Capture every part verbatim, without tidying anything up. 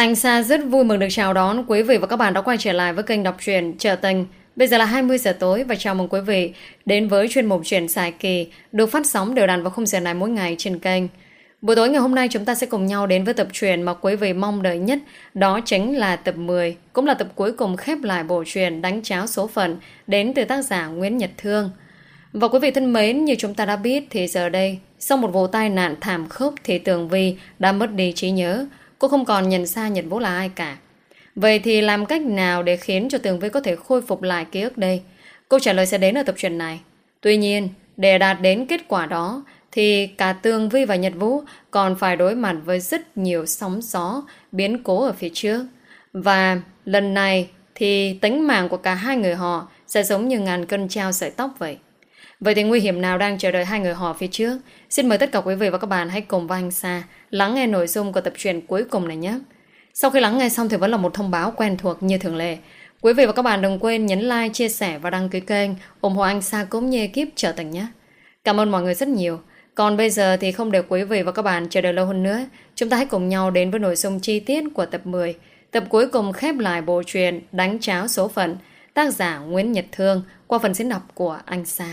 Anh Sa rất vui mừng được chào đón quý vị và các bạn đã quay trở lại với kênh đọc truyện Trở Tình. Bây giờ là hai mươi giờ tối và chào mừng quý vị đến với chuyên mục Truyện Dài Kỳ được phát sóng đều đặn vào khung giờ này mỗi ngày trên kênh. Buổi tối ngày hôm nay chúng ta sẽ cùng nhau đến với tập truyện mà quý vị mong đợi nhất, đó chính là tập mười, cũng là tập cuối cùng khép lại bộ truyện Đánh Tráo Số Phận đến từ tác giả Nguyễn Nhật Thương. Và quý vị thân mến, như chúng ta đã biết thì giờ đây, sau một vụ tai nạn thảm khốc thì Tường Vi đã mất đi trí nhớ. Cô không còn nhận ra Nhật Vũ là ai cả. Vậy thì làm cách nào để khiến cho Tường Vi có thể khôi phục lại ký ức đây? Câu trả lời sẽ đến ở tập truyện này. Tuy nhiên, để đạt đến kết quả đó thì cả Tường Vi và Nhật Vũ còn phải đối mặt với rất nhiều sóng gió, biến cố ở phía trước. Và lần này thì tính mạng của cả hai người họ sẽ giống như ngàn cân treo sợi tóc vậy. Vậy thì nguy hiểm nào đang chờ đợi hai người họ phía trước? Xin mời tất cả quý vị và các bạn hãy cùng với anh Sa lắng nghe nội dung của tập truyện cuối cùng này nhé. Sau khi lắng nghe xong thì vẫn là một thông báo quen thuộc như thường lệ. Quý vị và các bạn đừng quên nhấn like, chia sẻ và đăng ký kênh ủng hộ anh Sa cũng như ekip Trở Tình nhé. Cảm ơn mọi người rất nhiều. Còn bây giờ thì không để quý vị và các bạn chờ đợi lâu hơn nữa, chúng ta hãy cùng nhau đến với nội dung chi tiết của tập mười, tập cuối cùng khép lại bộ truyện Đánh Tráo Số Phận, tác giả Nguyễn Nhật Thương qua phần diễn đọc của anh Sa.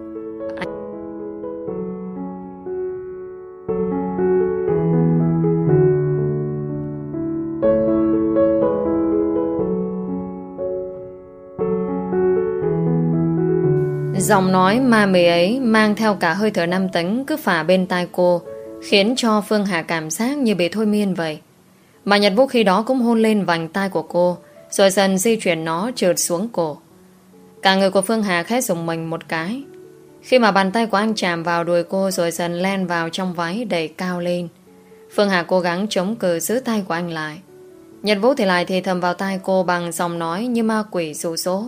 Giọng nói ma mị ấy mang theo cả hơi thở nam tính cứ phả bên tai cô, khiến cho Phương Hà cảm giác như bị thôi miên vậy. Mà Nhật Vũ khi đó cũng hôn lên vành tai của cô, rồi dần di chuyển nó trượt xuống cổ. Cả người của Phương Hà khẽ rùng mình một cái khi mà bàn tay của anh chạm vào đùi cô, rồi dần len vào trong váy đẩy cao lên. Phương Hà cố gắng chống cự giữ tay của anh lại. Nhật Vũ thì lại thì thầm vào tai cô bằng giọng nói như ma quỷ dụ dỗ.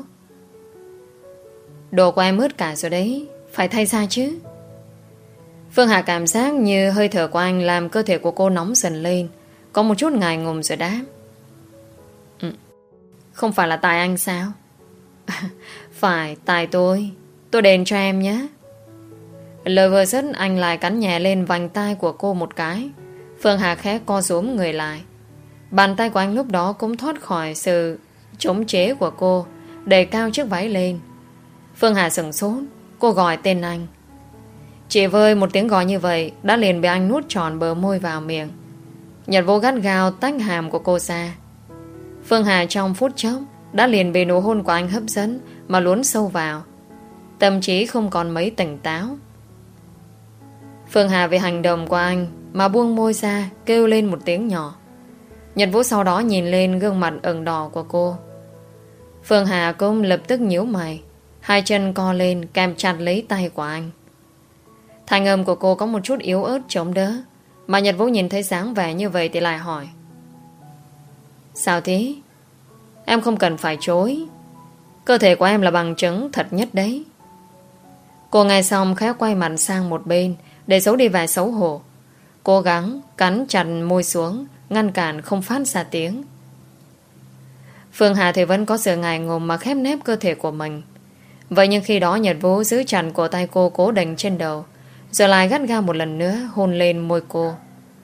Đồ của em ướt cả rồi đấy, phải thay ra chứ. Phương Hà cảm giác như hơi thở của anh làm cơ thể của cô nóng dần lên, có một chút ngại ngùng rồi đáp. Ừ, không phải là tại anh sao? Phải tại tôi. Tôi đền cho em nhé. Lời vừa dứt anh lại cắn nhẹ lên vành tai của cô một cái. Phương Hà khẽ co rúm người lại. Bàn tay của anh lúc đó cũng thoát khỏi sự chống chế của cô, đẩy cao chiếc váy lên. Phương Hà sửng sốt. Cô gọi tên anh. Chỉ với một tiếng gọi như vậy đã liền bị anh nuốt tròn bờ môi vào miệng. Nhật Vũ gắt gao tách hàm của cô ra. Phương Hà trong phút chốc đã liền bị nụ hôn của anh hấp dẫn mà luốn sâu vào, tâm trí không còn mấy tỉnh táo. Phương Hà vì hành động của anh mà buông môi ra, kêu lên một tiếng nhỏ. Nhật Vũ sau đó nhìn lên gương mặt ửng đỏ của cô. Phương Hà cũng lập tức nhíu mày, hai chân co lên kèm chặt lấy tay của anh. Thanh âm của cô có một chút yếu ớt chống đỡ, mà Nhật Vũ nhìn thấy dáng vẻ như vậy thì lại hỏi. Sao thế? Em không cần phải chối. Cơ thể của em là bằng chứng thật nhất đấy. Cô nghe xong khẽ quay mặt sang một bên để giấu đi vẻ xấu hổ, cố gắng cắn chặt môi xuống, ngăn cản không phát ra tiếng. Phương Hà thì vẫn có sự ngại ngùng mà khép nép cơ thể của mình. Vậy nhưng khi đó Nhật Vũ giữ chặt cổ tay cô cố định trên đầu, rồi lại gắt gao một lần nữa hôn lên môi cô,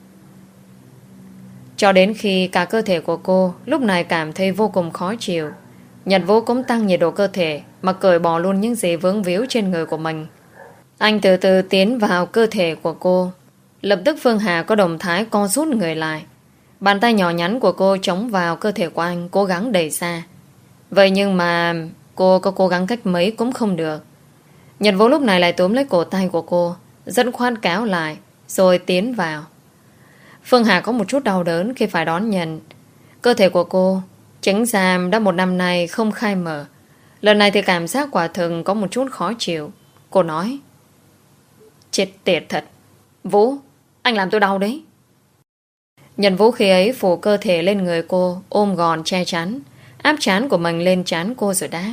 cho đến khi cả cơ thể của cô lúc này cảm thấy vô cùng khó chịu. Nhật Vũ cũng tăng nhiệt độ cơ thể mà cởi bỏ luôn những gì vướng víu trên người của mình. Anh từ từ tiến vào cơ thể của cô. Lập tức Phương Hà có động thái co rút người lại. Bàn tay nhỏ nhắn của cô chống vào cơ thể của anh, cố gắng đẩy ra. Vậy nhưng mà cô có cố gắng cách mấy cũng không được. Nhật Vũ lúc này lại túm lấy cổ tay của cô, rất khoan kéo lại, rồi tiến vào. Phương Hà có một chút đau đớn khi phải đón nhận. Cơ thể của cô chính ra đã một năm nay không khai mở. Lần này thì cảm giác quả thực có một chút khó chịu. Cô nói. Chết tiệt thật. Vũ, anh làm tôi đau đấy. Nhật Vũ khi ấy phủ cơ thể lên người cô, ôm gòn che chắn, áp trán của mình lên trán cô rồi đáp.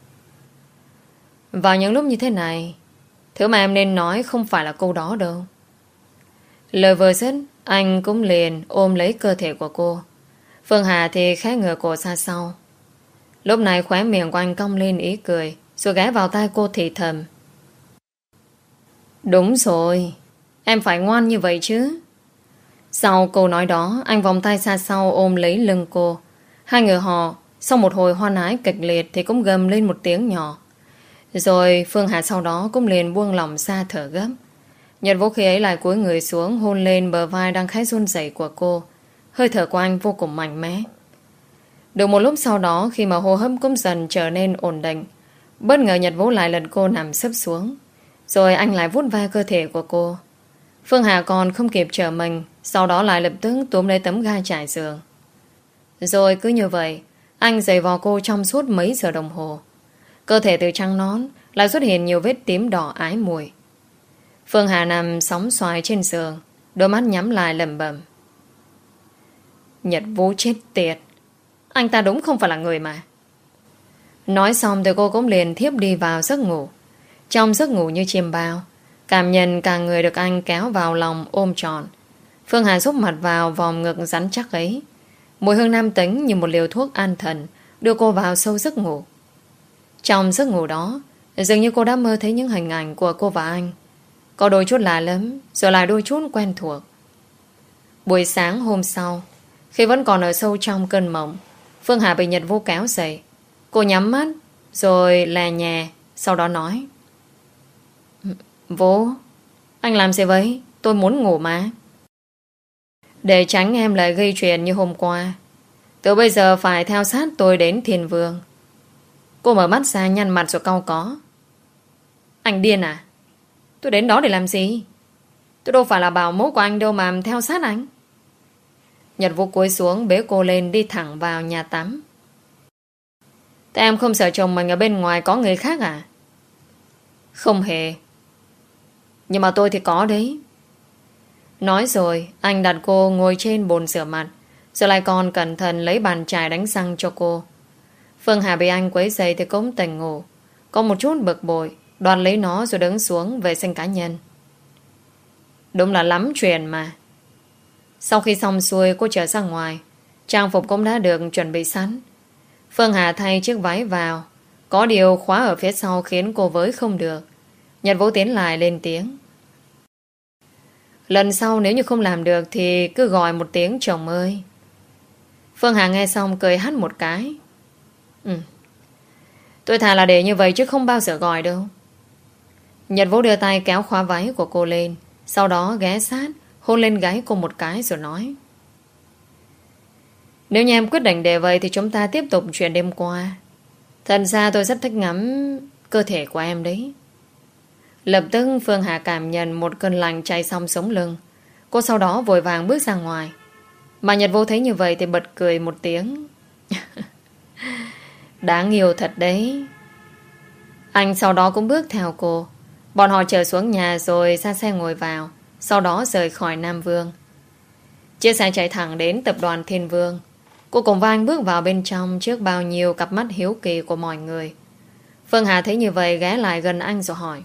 Vào những lúc như thế này, thứ mà em nên nói không phải là câu đó đâu. Lời vừa dứt, anh cũng liền ôm lấy cơ thể của cô. Phương Hà thì khẽ ngửa cổ ra sau. Lúc này khóe miệng của anh cong lên ý cười, rồi ghé vào tai cô thì thầm. Đúng rồi, em phải ngoan như vậy chứ. Sau câu nói đó, anh vòng tay xa sau ôm lấy lưng cô. Hai người họ sau một hồi hoan ái kịch liệt thì cũng gầm lên một tiếng nhỏ. Rồi Phương Hà sau đó cũng liền buông lỏng ra thở gấp. Nhật Vũ khi ấy lại cúi người xuống hôn lên bờ vai đang khẽ run rẩy của cô. Hơi thở của anh vô cùng mạnh mẽ. Được một lúc sau đó, khi mà hô hấp cũng dần trở nên ổn định, bất ngờ Nhật Vũ lại lật cô nằm sấp xuống. Rồi anh lại vuốt ve cơ thể của cô. Phương Hà còn không kịp chờ mình, sau đó lại lập tức túm lấy tấm ga trải giường. Rồi cứ như vậy, anh giày vò cô trong suốt mấy giờ đồng hồ. Cơ thể từ trắng nón lại xuất hiện nhiều vết tím đỏ ái mùi. Phương Hà nằm sóng xoài trên giường, đôi mắt nhắm lại lẩm bẩm: Nhật Vũ chết tiệt, anh ta đúng không phải là người mà. Nói xong thì cô cũng liền thiếp đi vào giấc ngủ. Trong giấc ngủ như chim bao, cảm nhận cả người được anh kéo vào lòng ôm trọn. Phương Hà xúc mặt vào vòng ngực rắn chắc ấy. Mùi hương nam tính như một liều thuốc an thần đưa cô vào sâu giấc ngủ. Trong giấc ngủ đó, dường như cô đã mơ thấy những hình ảnh của cô và anh. Có đôi chút lạ lắm, rồi lại đôi chút quen thuộc. Buổi sáng hôm sau, khi vẫn còn ở sâu trong cơn mộng, Phương Hà bị Nhật Vũ kéo dậy. Cô nhắm mắt, rồi lè nhẹ, sau đó nói: Vũ, anh làm gì vậy? Tôi muốn ngủ mà. Để tránh em lại gây chuyện như hôm qua, từ bây giờ phải theo sát tôi đến Thiên Vương. Cô mở mắt ra nhăn mặt rồi cau có: Anh điên à? Tôi đến đó để làm gì? Tôi đâu phải là bảo mẫu của anh đâu mà theo sát anh. Nhật Vũ cúi xuống bế cô lên đi thẳng vào nhà tắm. Thế em không sợ chồng mình ở bên ngoài có người khác à? Không hề. Nhưng mà tôi thì có đấy. Nói rồi anh đặt cô ngồi trên bồn rửa mặt, rồi lại còn cẩn thận lấy bàn chải đánh răng cho cô. Phương Hà bị anh quấy rầy thì cũng tỉnh ngủ, có một chút bực bội, đoạt lấy nó rồi đứng xuống vệ sinh cá nhân. Đúng là lắm chuyện mà. Sau khi xong xuôi cô trở ra ngoài, trang phục cũng đã được chuẩn bị sẵn. Phương Hà thay chiếc váy vào, có điều khóa ở phía sau khiến cô với không được. Nhật Vũ tiến lại lên tiếng: Lần sau nếu như không làm được thì cứ gọi một tiếng chồng ơi. Phương Hà nghe xong cười hắt một cái: Ừ, tôi thà là để như vậy chứ không bao giờ gọi đâu. Nhật Vũ đưa tay kéo khóa váy của cô lên, sau đó ghé sát hôn lên gáy cô một cái rồi nói: Nếu như em quyết định để vậy thì chúng ta tiếp tục chuyện đêm qua. Thật ra tôi rất thích ngắm cơ thể của em đấy. Lập tức Phương Hà cảm nhận một cơn lạnh chạy xong sống lưng. Cô sau đó vội vàng bước ra ngoài. Mà Nhật Vô thấy như vậy thì bật cười một tiếng: Đáng yêu thật đấy. Anh sau đó cũng bước theo cô. Bọn họ trở xuống nhà rồi ra xe ngồi vào, sau đó rời khỏi Nam Vương. Chiếc xe chạy thẳng đến tập đoàn Thiên Vương. Cô cùng với anh bước vào bên trong trước bao nhiêu cặp mắt hiếu kỳ của mọi người. Phương Hà thấy như vậy ghé lại gần anh rồi hỏi: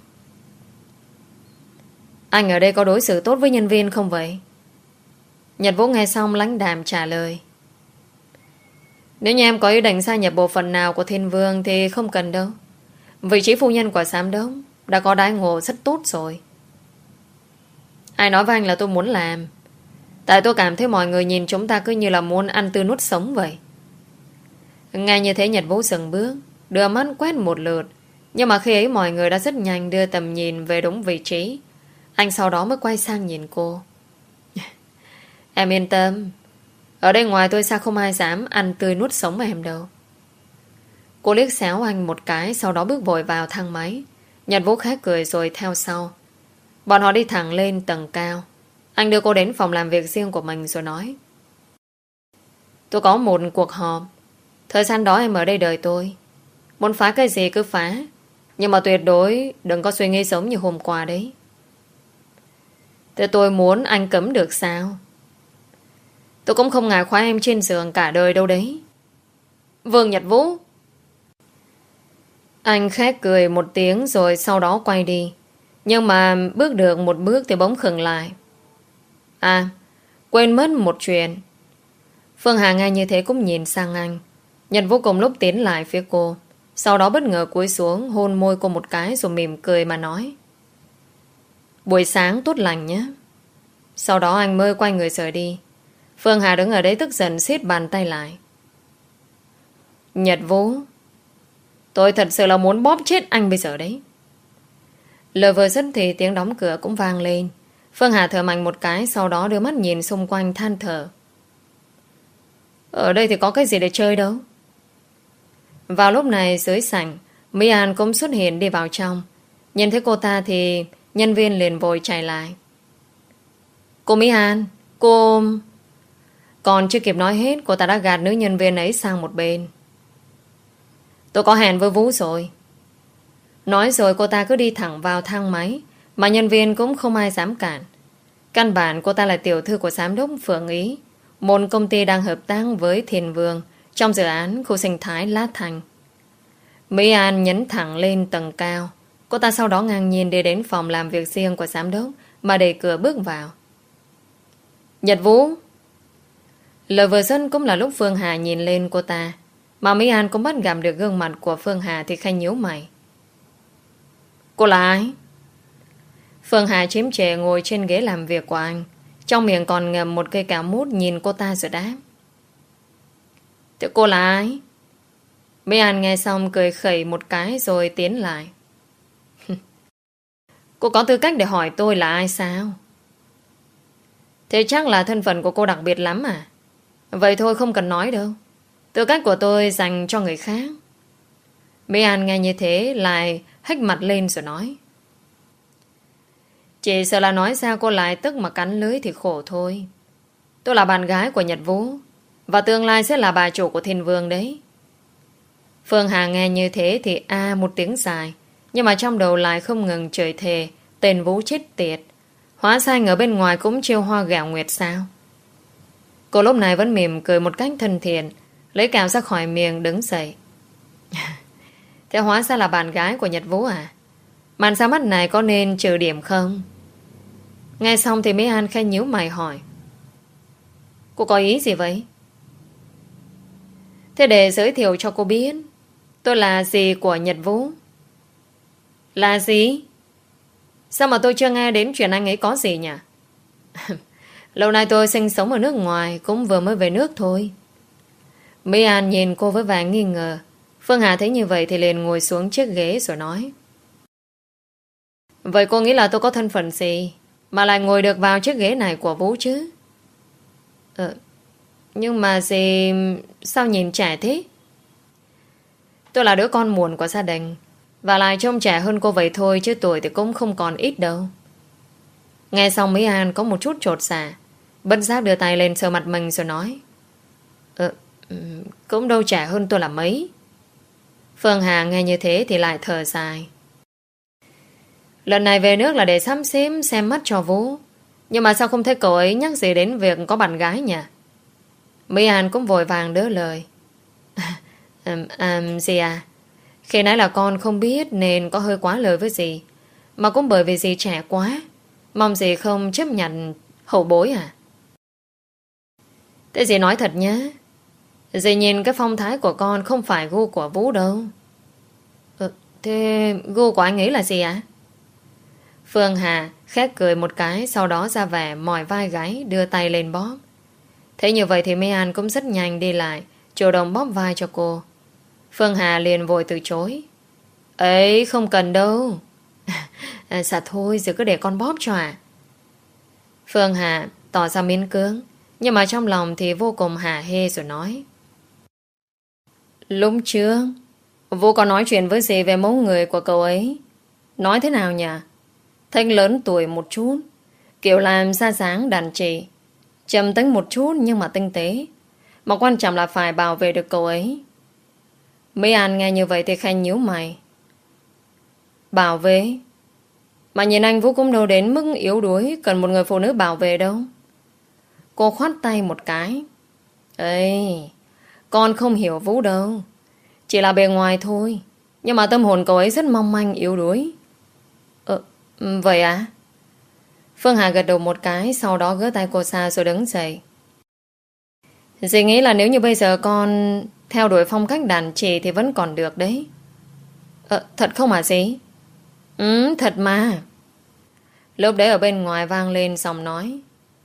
Anh ở đây có đối xử tốt với nhân viên không vậy? Nhật Vũ nghe xong lãnh đạm trả lời: Nếu như em có ý định gia nhập bộ phận nào của Thiên Vương thì không cần đâu. Vị trí phu nhân của giám đốc đã có đãi ngộ rất tốt rồi. Ai nói với anh là tôi muốn làm? Tại tôi cảm thấy mọi người nhìn chúng ta cứ như là muốn ăn tươi nuốt sống vậy. Nghe như thế Nhật Vũ dừng bước, đưa mắt quét một lượt. Nhưng mà khi ấy mọi người đã rất nhanh đưa tầm nhìn về đúng vị trí. Anh sau đó mới quay sang nhìn cô: Em yên tâm, ở đây ngoài tôi sao không ai dám ăn tươi nuốt sống mà em đâu. Cô liếc xéo anh một cái, sau đó bước vội vào thang máy. Nhật Vũ khẽ cười rồi theo sau. Bọn họ đi thẳng lên tầng cao. Anh đưa cô đến phòng làm việc riêng của mình rồi nói: Tôi có một cuộc họp. Thời gian đó em ở đây đợi tôi. Muốn phá cái gì cứ phá, nhưng mà tuyệt đối đừng có suy nghĩ giống như hôm qua đấy. Thế tôi muốn anh cấm được sao? Tôi cũng không ngại khóa em trên giường cả đời đâu đấy. Vương Nhật Vũ. Anh khẽ cười một tiếng rồi sau đó quay đi. Nhưng mà bước được một bước thì bỗng khựng lại. À, quên mất một chuyện. Phương Hà nghe như thế cũng nhìn sang anh. Nhật Vũ cùng lúc tiến lại phía cô, sau đó bất ngờ cúi xuống hôn môi cô một cái rồi mỉm cười mà nói: Buổi sáng tốt lành nhé. Sau đó anh mới quay người rời đi. Phương Hà đứng ở đấy tức giận siết bàn tay lại. Nhật Vũ, tôi thật sự là muốn bóp chết anh bây giờ đấy. Lời vừa dứt thì tiếng đóng cửa cũng vang lên. Phương Hà thở mạnh một cái, sau đó đưa mắt nhìn xung quanh than thở. Ở đây thì có cái gì để chơi đâu. Vào lúc này dưới sảnh, Mỹ An cũng xuất hiện đi vào trong. Nhìn thấy cô ta thì nhân viên liền vội chạy lại. Cô Mỹ An, cô... Còn chưa kịp nói hết, cô ta đã gạt nữ nhân viên ấy sang một bên. Tôi có hẹn với Vũ rồi. Nói rồi cô ta cứ đi thẳng vào thang máy, mà nhân viên cũng không ai dám cản. Căn bản cô ta là tiểu thư của giám đốc Phượng Ý, một công ty đang hợp tác với Thiền Vương trong dự án khu sinh thái Lá Thành. Mỹ An nhấn thẳng lên tầng cao. Cô ta sau đó ngang nhiên đi đến phòng làm việc riêng của giám đốc mà đẩy cửa bước vào. Nhật Vũ. Lời vừa dứt cũng là lúc Phương Hà nhìn lên cô ta, mà Mỹ An cũng bắt gặp được gương mặt của Phương Hà thì khanh nhíu mày. Cô là ai? Phương Hà chiếm trệ ngồi trên ghế làm việc của anh, trong miệng còn ngậm một cây cà mút, nhìn cô ta rồi đáp. Thế cô là ai? Mỹ An nghe xong cười khẩy một cái rồi tiến lại. Cô có tư cách để hỏi tôi là ai sao? Thế chắc là thân phận của cô đặc biệt lắm à? Vậy thôi không cần nói đâu. Tư cách của tôi dành cho người khác. Mỹ An nghe như thế lại hếch mặt lên rồi nói. Chỉ sợ là nói sao cô lại tức mà cắn lưới thì khổ thôi. Tôi là bạn gái của Nhật Vũ, và tương lai sẽ là bà chủ của Thiên Vương đấy. Phương Hà nghe như thế thì a à, một tiếng dài, nhưng mà trong đầu lại không ngừng chửi thề tên Vũ chết tiệt. Hóa ra anh ở bên ngoài cũng chiêu hoa gạo nguyệt sao? Cô lúc này vẫn mỉm cười một cách thân thiện, lấy cào ra khỏi miệng đứng dậy. Thế hóa ra là bạn gái của Nhật Vũ à? Màn ra mắt này có nên trừ điểm không? Nghe xong thì Mỹ An khẽ nhíu mày hỏi. Cô có ý gì vậy? Thế để giới thiệu cho cô biết, tôi là dì của Nhật Vũ. Là gì? Sao mà tôi chưa nghe đến chuyện anh ấy có gì nhỉ? Lâu nay tôi sinh sống ở nước ngoài, cũng vừa mới về nước thôi. Mỹ An nhìn cô với vẻ nghi ngờ. Phương Hà thấy như vậy thì liền ngồi xuống chiếc ghế rồi nói. Vậy cô nghĩ là tôi có thân phận gì mà lại ngồi được vào chiếc ghế này của Vũ chứ? Ờ, nhưng mà dì sao nhìn trẻ thế? Tôi là đứa con muộn của gia đình, và lại trông trẻ hơn cô vậy thôi, chứ tuổi thì cũng không còn ít đâu. Nghe xong Mỹ An có một chút chột dạ, bất giác đưa tay lên sờ mặt mình rồi nói. Ờ, cũng đâu trẻ hơn tôi là mấy. Phương Hà nghe như thế thì lại thở dài. Lần này về nước là để sắm xếp xem mắt cho Vũ, nhưng mà sao không thấy cậu ấy nhắc gì đến việc có bạn gái nhỉ? Mỹ An cũng vội vàng đỡ lời. À, à, dì à, khi nãy là con không biết nên có hơi quá lời với dì, mà cũng bởi vì dì trẻ quá, mong dì không chấp nhận hậu bối à? Thế dì nói thật nhé, dì nhìn cái phong thái của con không phải gu của Vũ đâu. Ừ, thế gu của anh ấy là gì ạ? Phương Hà khét cười một cái, sau đó ra vẻ mỏi vai gáy, đưa tay lên bóp. Thế như vậy thì Mỹ An cũng rất nhanh đi lại, chủ động bóp vai cho cô. Phương Hà liền vội từ chối. Ấy không cần đâu. À, dạ thôi, giờ cứ để con bóp cho à. Phương Hà tỏ ra miễn cưỡng, nhưng mà trong lòng thì vô cùng hả hê rồi nói. Lúc trước Vũ có nói chuyện với dì về mẫu người của cậu ấy. Nói thế nào nhỉ? Thanh lớn tuổi một chút, kiểu làm ra dáng đàn chị, trầm tính một chút nhưng mà tinh tế, mà quan trọng là phải bảo vệ được cậu ấy. Mỹ An nghe như vậy thì khanh nhíu mày. Bảo vệ? Mà nhìn anh Vũ cũng đâu đến mức yếu đuối cần một người phụ nữ bảo vệ đâu. Cô khoát tay một cái. Ê, con không hiểu Vũ đâu, chỉ là bề ngoài thôi, nhưng mà tâm hồn cậu ấy rất mong manh yếu đuối. Ờ, vậy à? Phương Hà gật đầu một cái, sau đó gỡ tay cô ra rồi đứng dậy. Dì nghĩ là nếu như bây giờ con theo đuổi phong cách đàn chị thì vẫn còn được đấy. Ờ, thật không hả dì? Ừ, thật mà. Lúc đấy ở bên ngoài vang lên giọng nói.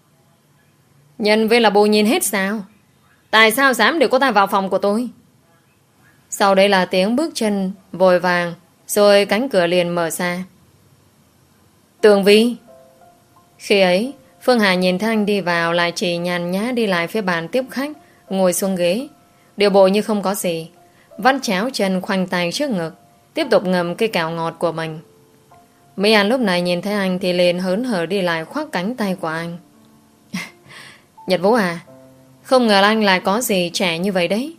Nhân viên là bù nhìn hết sao? Tại sao dám để cô ta vào phòng của tôi? Sau đấy là tiếng bước chân vội vàng, rồi cánh cửa liền mở ra. Tường Vi. Khi ấy, Phương Hà nhìn thấy anh đi vào, lại chỉ nhàn nhã đi lại phía bàn tiếp khách, ngồi xuống ghế, điều bộ như không có gì, vắt chéo chân khoanh tay trước ngực, tiếp tục ngậm cây kẹo ngọt của mình. Mỹ An lúc này nhìn thấy anh thì liền hớn hở đi lại khoác cánh tay của anh. Nhật Vũ à, không ngờ anh lại có gì trẻ như vậy đấy.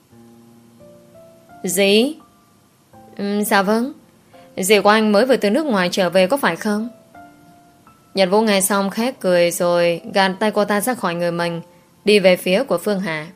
Gì? Ừ, dạ vâng. Dì của anh mới vừa từ nước ngoài trở về có phải không? Nhật Vũ nghe xong khét cười rồi gạt tay cô ta ra khỏi người mình, đi về phía của Phương Hà.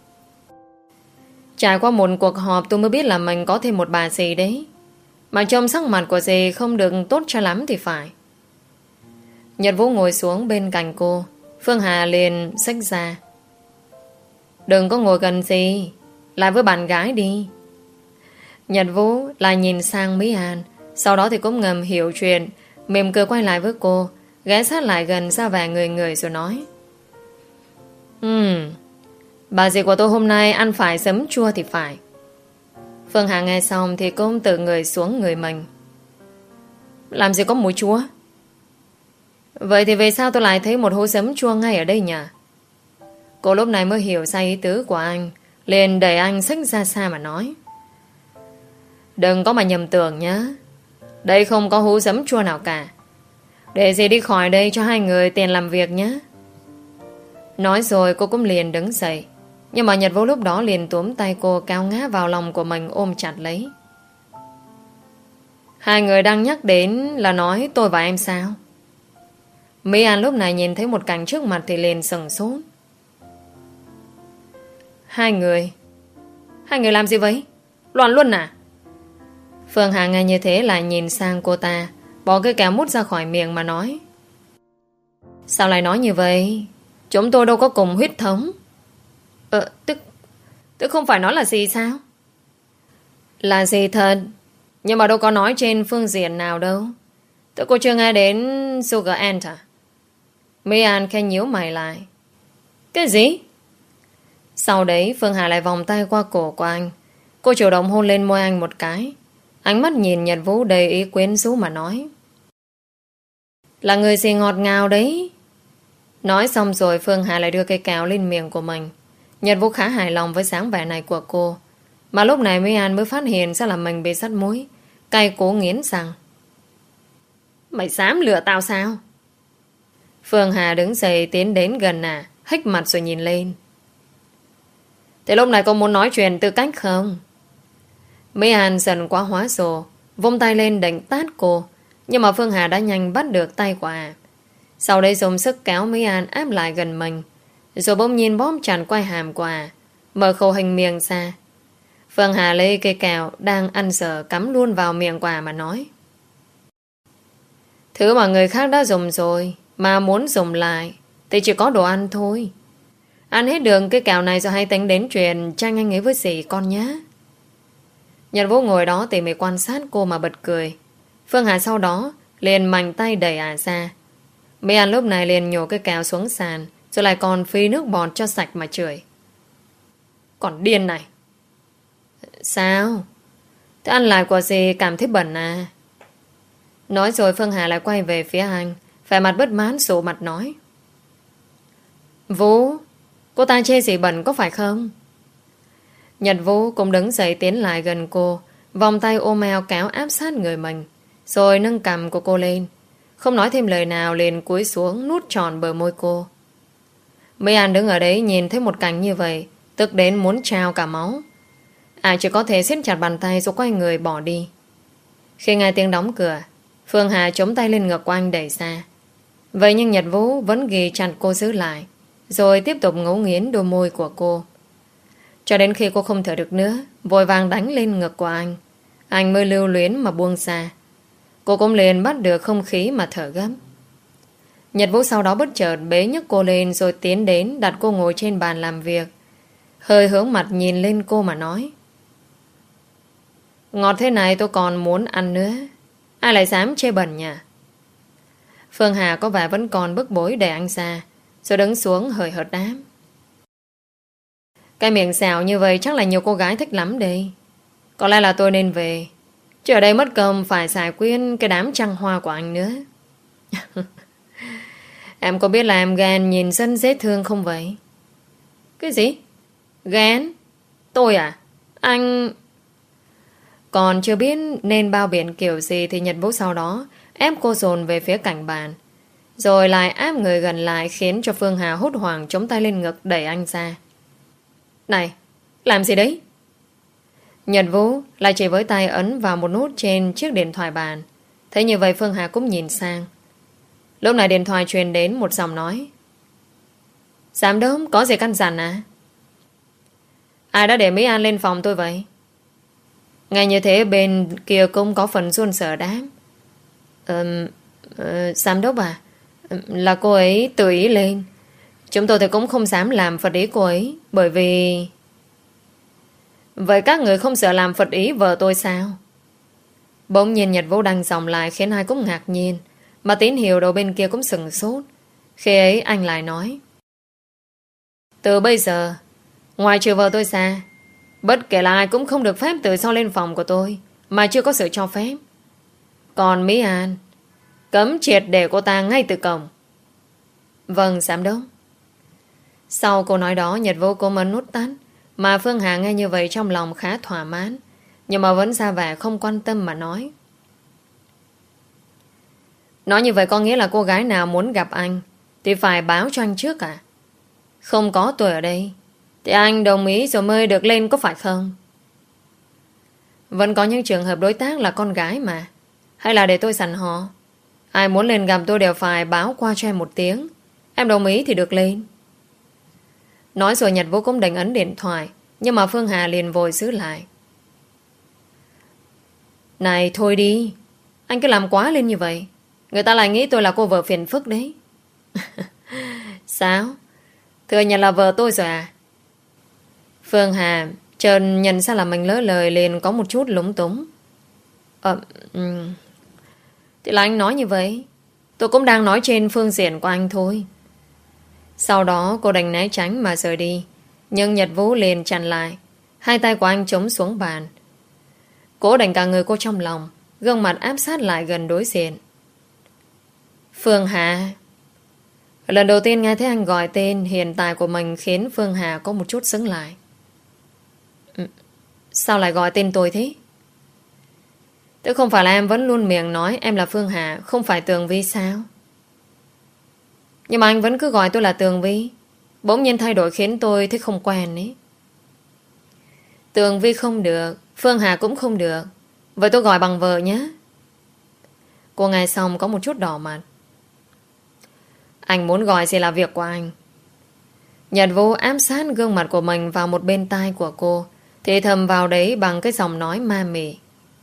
Trải qua một cuộc họp tôi mới biết là mình có thêm một bà dì đấy. Mà trông sắc mặt của dì không được tốt cho lắm thì phải. Nhật Vũ ngồi xuống bên cạnh cô. Phương Hà liền xách ra. Đừng có ngồi gần dì, lại với bạn gái đi. Nhật Vũ lại nhìn sang Mỹ An, sau đó thì cũng ngầm hiểu chuyện, mỉm cười quay lại với cô, ghé sát lại gần ra vẻ người người rồi nói. Ừm, bà dì của tôi hôm nay ăn phải sấm chua thì phải. Phương Hà nghe xong thì cũng tự người xuống người mình. Làm gì có mùi chua? Vậy thì về sao tôi lại thấy một hố sấm chua ngay ở đây nhỉ? Cô lúc này mới hiểu ra ý tứ của anh, liền đẩy anh xách ra xa mà nói. Đừng có mà nhầm tưởng nhá, đây không có hú giấm chua nào cả. Để dì đi khỏi đây cho hai người tiền làm việc nhé. Nói rồi cô cũng liền đứng dậy, nhưng mà Nhật Vũ lúc đó liền túm tay cô cao ngã vào lòng của mình ôm chặt lấy. Hai người đang nhắc đến là nói tôi và em sao? Mỹ An lúc này nhìn thấy một cảnh trước mặt thì liền sừng sốt. Hai người Hai người làm gì vậy? Loạn luôn à? Phương Hà nghe như thế lại nhìn sang cô ta, bỏ cái kẹo mút ra khỏi miệng mà nói. Sao lại nói như vậy? Chúng tôi đâu có cùng huyết thống. Ờ, tức Tức không phải nói là gì sao? Là gì thật, nhưng mà đâu có nói trên phương diện nào đâu. Tôi cô chưa nghe đến Sugar Ant à? Mỹ An khen nhíu mày lại. Cái gì? Sau đấy Phương Hà lại vòng tay qua cổ của anh. Cô chủ động hôn lên môi anh một cái. Ánh mắt nhìn Nhật Vũ đầy ý quyến rũ mà nói. Là người gì ngọt ngào đấy. Nói xong rồi Phương Hà lại đưa cây kẹo lên miệng của mình. Nhật Vũ khá hài lòng với dáng vẻ này của cô. Mà lúc này Mỹ An mới phát hiện ra là mình bị sắt mũi, cay cố nghiến răng. Mày dám lừa tao sao? Phương Hà đứng dậy tiến đến gần à, hếch mặt rồi nhìn lên. Thế lúc này cô muốn nói chuyện tư cách không? Mỹ An dần quá hóa rồ, vung tay lên đánh tát cô, nhưng mà Phương Hà đã nhanh bắt được tay của à. Sau đây dùng sức kéo Mỹ An áp lại gần mình, rồi bỗng nhiên bóp chặt quai hàm của à, mở khẩu hình miệng ra. Phương Hà lấy cây kẹo đang ăn dở cắm luôn vào miệng của à mà nói. Thứ mà người khác đã dùng rồi mà muốn dùng lại thì chỉ có đồ ăn thôi. Ăn hết đường cái kẹo này rồi hãy tính đến chuyện tranh anh ấy với dì con nhé. Nhật Vũ ngồi đó tỉ mỉ quan sát cô mà bật cười. Phương Hà sau đó liền mạnh tay đẩy ả ra. Mỹ An lúc này liền nhổ cái kẹo xuống sàn, rồi lại còn phi nước bọt cho sạch mà chửi. Còn điên này. Sao? Thế ăn lại của dì cảm thấy bẩn à? Nói rồi Phương Hà lại quay về phía anh, vẻ mặt bất mãn sụ mặt nói. Vũ, cô ta chê dì bẩn có phải không? Nhật Vũ cũng đứng dậy tiến lại gần cô, vòng tay ôm eo kéo áp sát người mình, rồi nâng cằm của cô lên. Không nói thêm lời nào liền cúi xuống nút tròn bờ môi cô. Mỹ An đứng ở đấy nhìn thấy một cảnh như vậy, tức đến muốn trao cả máu. Ai chỉ có thể siết chặt bàn tay rồi quay người bỏ đi. Khi nghe tiếng đóng cửa, Phương Hà chống tay lên ngực của anh đẩy ra. Vậy nhưng Nhật Vũ vẫn ghi chặt cô giữ lại, rồi tiếp tục ngấu nghiến đôi môi của cô. Cho đến khi cô không thở được nữa, vội vàng đánh lên ngực của anh, anh mới lưu luyến mà buông ra. Cô cũng liền bắt được không khí mà thở gấp. Nhật Vũ sau đó bất chợt bế nhấc cô lên, rồi tiến đến đặt cô ngồi trên bàn làm việc, hơi hướng mặt nhìn lên cô mà nói. Ngọt thế này tôi còn muốn ăn nữa. Ai lại dám chê bẩn nhỉ? Phương Hà có vẻ vẫn còn bức bối để anh ra. Rồi đứng xuống hời hợt đáp. Cái miệng xào như vậy chắc là nhiều cô gái thích lắm đây. Có lẽ là tôi nên về, chứ ở đây mất công phải giải quyết cái đám trăng hoa của anh nữa. Em có biết là em ghen nhìn dân dễ thương không vậy? Cái gì? Ghen? Tôi à? Anh... Còn chưa biết nên bao biện kiểu gì thì Nhật Vũ sau đó ép cô dồn về phía cạnh bàn, rồi lại áp người gần lại, khiến cho Phương Hà hốt hoảng chống tay lên ngực đẩy anh ra. Này, làm gì đấy? Nhật Vũ lại chỉ với tay ấn vào một nút trên chiếc điện thoại bàn. Thế như vậy Phương Hà cũng nhìn sang. Lúc này điện thoại truyền đến một giọng nói. Giám đốc, có gì căn dặn à? Ai đã để Mỹ An lên phòng tôi vậy? Ngay như thế bên kia cũng có phần run sợ đáp. Ờ, uh, giám đốc à, là cô ấy tự ý lên. Chúng tôi thì cũng không dám làm phật ý cô ấy, bởi vì... Vậy các người không sợ làm phật ý vợ tôi sao? Bỗng nhiên Nhật Vũ đăng dòng lại khiến ai cũng ngạc nhiên, mà tín hiệu đầu bên kia cũng sừng sốt. Khi ấy anh lại nói. Từ bây giờ, ngoài trừ vợ tôi ra, bất kể là ai cũng không được phép tự do lên phòng của tôi mà chưa có sự cho phép. Còn Mỹ An, cấm triệt để cô ta ngay từ cổng. Vâng, giám đốc. Sau câu nói đó, Nhật Vũ cũng ấn nút tắt, mà Phương Hà nghe như vậy trong lòng khá thỏa mãn, nhưng mà vẫn ra vẻ không quan tâm mà nói. Nói như vậy có nghĩa là cô gái nào muốn gặp anh thì phải báo cho anh trước à? Không có tôi ở đây thì anh đồng ý rồi mới được lên có phải không? Vẫn có những trường hợp đối tác là con gái mà. Hay là để tôi sẵn họ? Ai muốn lên gặp tôi đều phải báo qua cho em một tiếng. Em đồng ý thì được lên. Nói rồi Nhật Vũ cũng định ấn điện thoại, nhưng mà Phương Hà liền vội giữ lại. Này thôi đi, anh cứ làm quá lên như vậy, người ta lại nghĩ tôi là cô vợ phiền phức đấy. Sao? Thừa nhận là vợ tôi rồi à? Phương Hà chợt nhận ra là mình lỡ lời, liền có một chút lúng túng. Ờ, um, thì là anh nói như vậy, tôi cũng đang nói trên phương diện của anh thôi. Sau đó cô đành né tránh mà rời đi, nhưng Nhật Vũ liền chặn lại. Hai tay của anh chống xuống bàn. Cố đành cả người cô trong lòng, gương mặt áp sát lại gần đối diện. Phương Hà. Lần đầu tiên nghe thấy anh gọi tên hiện tại của mình khiến Phương Hà có một chút sững lại. Sao lại gọi tên tôi thế? Tức không phải là em vẫn luôn miệng nói em là Phương Hà, không phải Tường Vi sao? Nhưng mà anh vẫn cứ gọi tôi là Tường Vi. Bỗng nhiên thay đổi khiến tôi thấy không quen ấy. Tường Vi không được, Phương Hà cũng không được. Vậy tôi gọi bằng vợ nhé. Cô nghe xong có một chút đỏ mặt. Anh muốn gọi gì là việc của anh. Nhật Vũ áp sát gương mặt của mình vào một bên tai của cô, thì thầm vào đấy bằng cái giọng nói ma mị.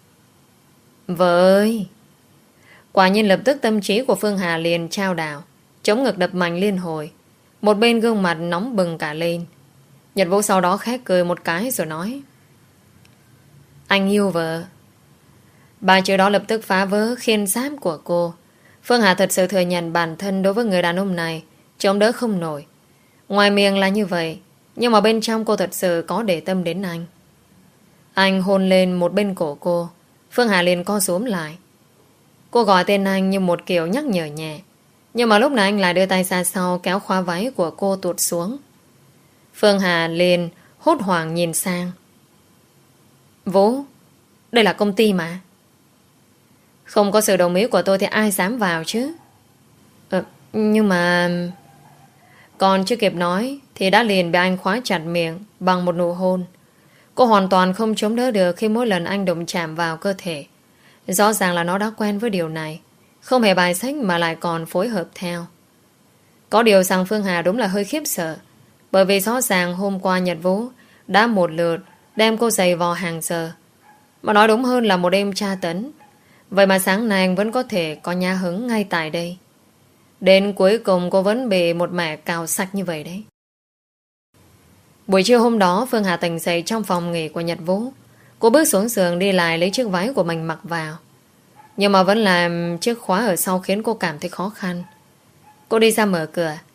Vợ ơi. Quả nhiên lập tức tâm trí của Phương Hà liền trao đảo, chống ngực đập mạnh liên hồi. Một bên gương mặt nóng bừng cả lên. Nhật Vũ sau đó khẽ cười một cái rồi nói. Anh yêu vợ. Ba chữ đó lập tức phá vỡ khiên giáp của cô. Phương Hà thật sự thừa nhận bản thân đối với người đàn ông này chống đỡ không nổi. Ngoài miệng là như vậy, nhưng mà bên trong cô thật sự có để tâm đến anh. Anh hôn lên một bên cổ cô. Phương Hà liền co rúm lại. Cô gọi tên anh như một kiểu nhắc nhở nhẹ, nhưng mà lúc này anh lại đưa tay ra sau kéo khóa váy của cô tụt xuống. Phương Hà liền hốt hoảng nhìn sang. Vũ, đây là công ty mà. Không có sự đồng ý của tôi thì ai dám vào chứ? Ờ, nhưng mà... Còn chưa kịp nói thì đã liền bị anh khóa chặt miệng bằng một nụ hôn. Cô hoàn toàn không chống đỡ được khi mỗi lần anh đụng chạm vào cơ thể. Rõ ràng là nó đã quen với điều này, không hề bài xích mà lại còn phối hợp theo. Có điều rằng Phương Hà đúng là hơi khiếp sợ, bởi vì rõ ràng hôm qua Nhật Vũ đã một lượt đem cô giày vò hàng giờ, mà nói đúng hơn là một đêm tra tấn. Vậy mà sáng nay anh vẫn có thể có nhã hứng ngay tại đây. Đến cuối cùng cô vẫn bị một mẻ cào sạch như vậy đấy. Buổi trưa hôm đó Phương Hà tỉnh dậy trong phòng nghỉ của Nhật Vũ. Cô bước xuống giường đi lại lấy chiếc váy của mình mặc vào, nhưng mà vẫn làm chiếc khóa ở sau khiến cô cảm thấy khó khăn. Cô đi ra mở cửa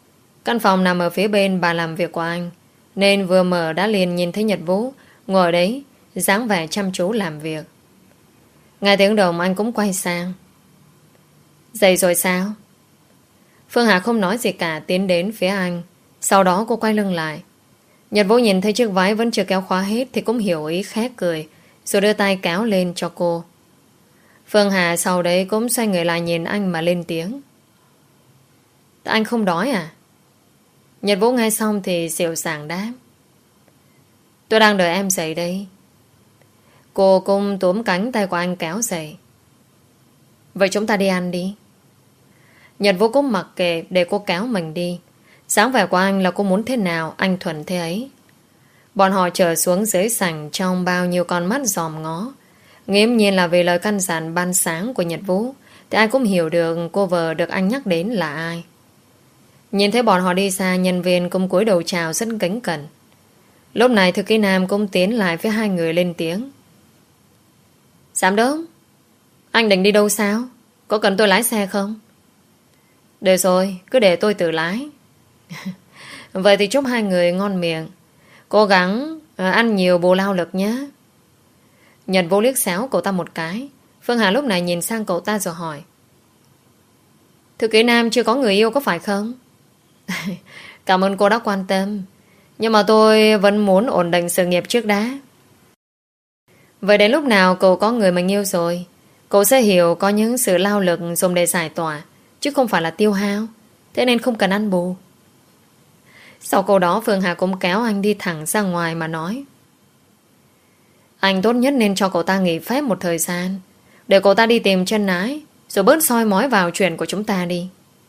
Căn phòng nằm ở phía bên bàn làm việc của anh, nên vừa mở đã liền nhìn thấy Nhật Vũ ngồi đấy, dáng vẻ chăm chú làm việc. Nghe tiếng động anh cũng quay sang. Dậy rồi sao? Phương Hà không nói gì cả, tiến đến phía anh. Sau đó cô quay lưng lại. Nhật Vũ nhìn thấy chiếc váy vẫn chưa kéo khóa hết thì cũng hiểu ý, khẽ cười, rồi đưa tay kéo lên cho cô. Phương Hà sau đấy cũng xoay người lại nhìn anh mà lên tiếng. Anh không đói à? Nhật Vũ nghe xong thì dịu dàng đáp. Tôi đang đợi em dậy đây. Cô cũng túm cánh tay của anh kéo dậy. Vậy chúng ta đi ăn đi. Nhật Vũ cũng mặc kệ để cô kéo mình đi. Sáng vẻ của anh là cô muốn thế nào anh thuận thế ấy. Bọn họ trở xuống dưới sảnh trong bao nhiêu con mắt dòm ngó. Nghiễm nhiên là vì lời căn dặn ban sáng của Nhật Vũ thì ai cũng hiểu được cô vợ được anh nhắc đến là ai. Nhìn thấy bọn họ đi xa, nhân viên cũng cúi đầu chào rất kính cẩn. Lúc này Thư ký Nam cũng tiến lại với hai người lên tiếng. Giám đốc, anh định đi đâu sao? Có cần tôi lái xe không? Được rồi, cứ để tôi tự lái. Vậy thì chúc hai người ngon miệng. Cố gắng ăn nhiều bù lao lực nhé. Nhật Vũ liếc xéo cậu ta một cái. Phương Hà lúc này nhìn sang cậu ta rồi hỏi. Thư ký Nam chưa có người yêu có phải không? Cảm ơn cô đã quan tâm, nhưng mà tôi vẫn muốn ổn định sự nghiệp trước đã. Vậy đến lúc nào cậu có người mình yêu rồi, cậu sẽ hiểu có những sự lao lực dùng để giải tỏa, chứ không phải là tiêu hao. Thế nên không cần ăn bù. Sau câu đó Phương Hà cũng kéo anh đi thẳng ra ngoài mà nói. Anh tốt nhất nên cho cậu ta nghỉ phép một thời gian, để cậu ta đi tìm chân ái, rồi bớt soi mói vào chuyện của chúng ta đi.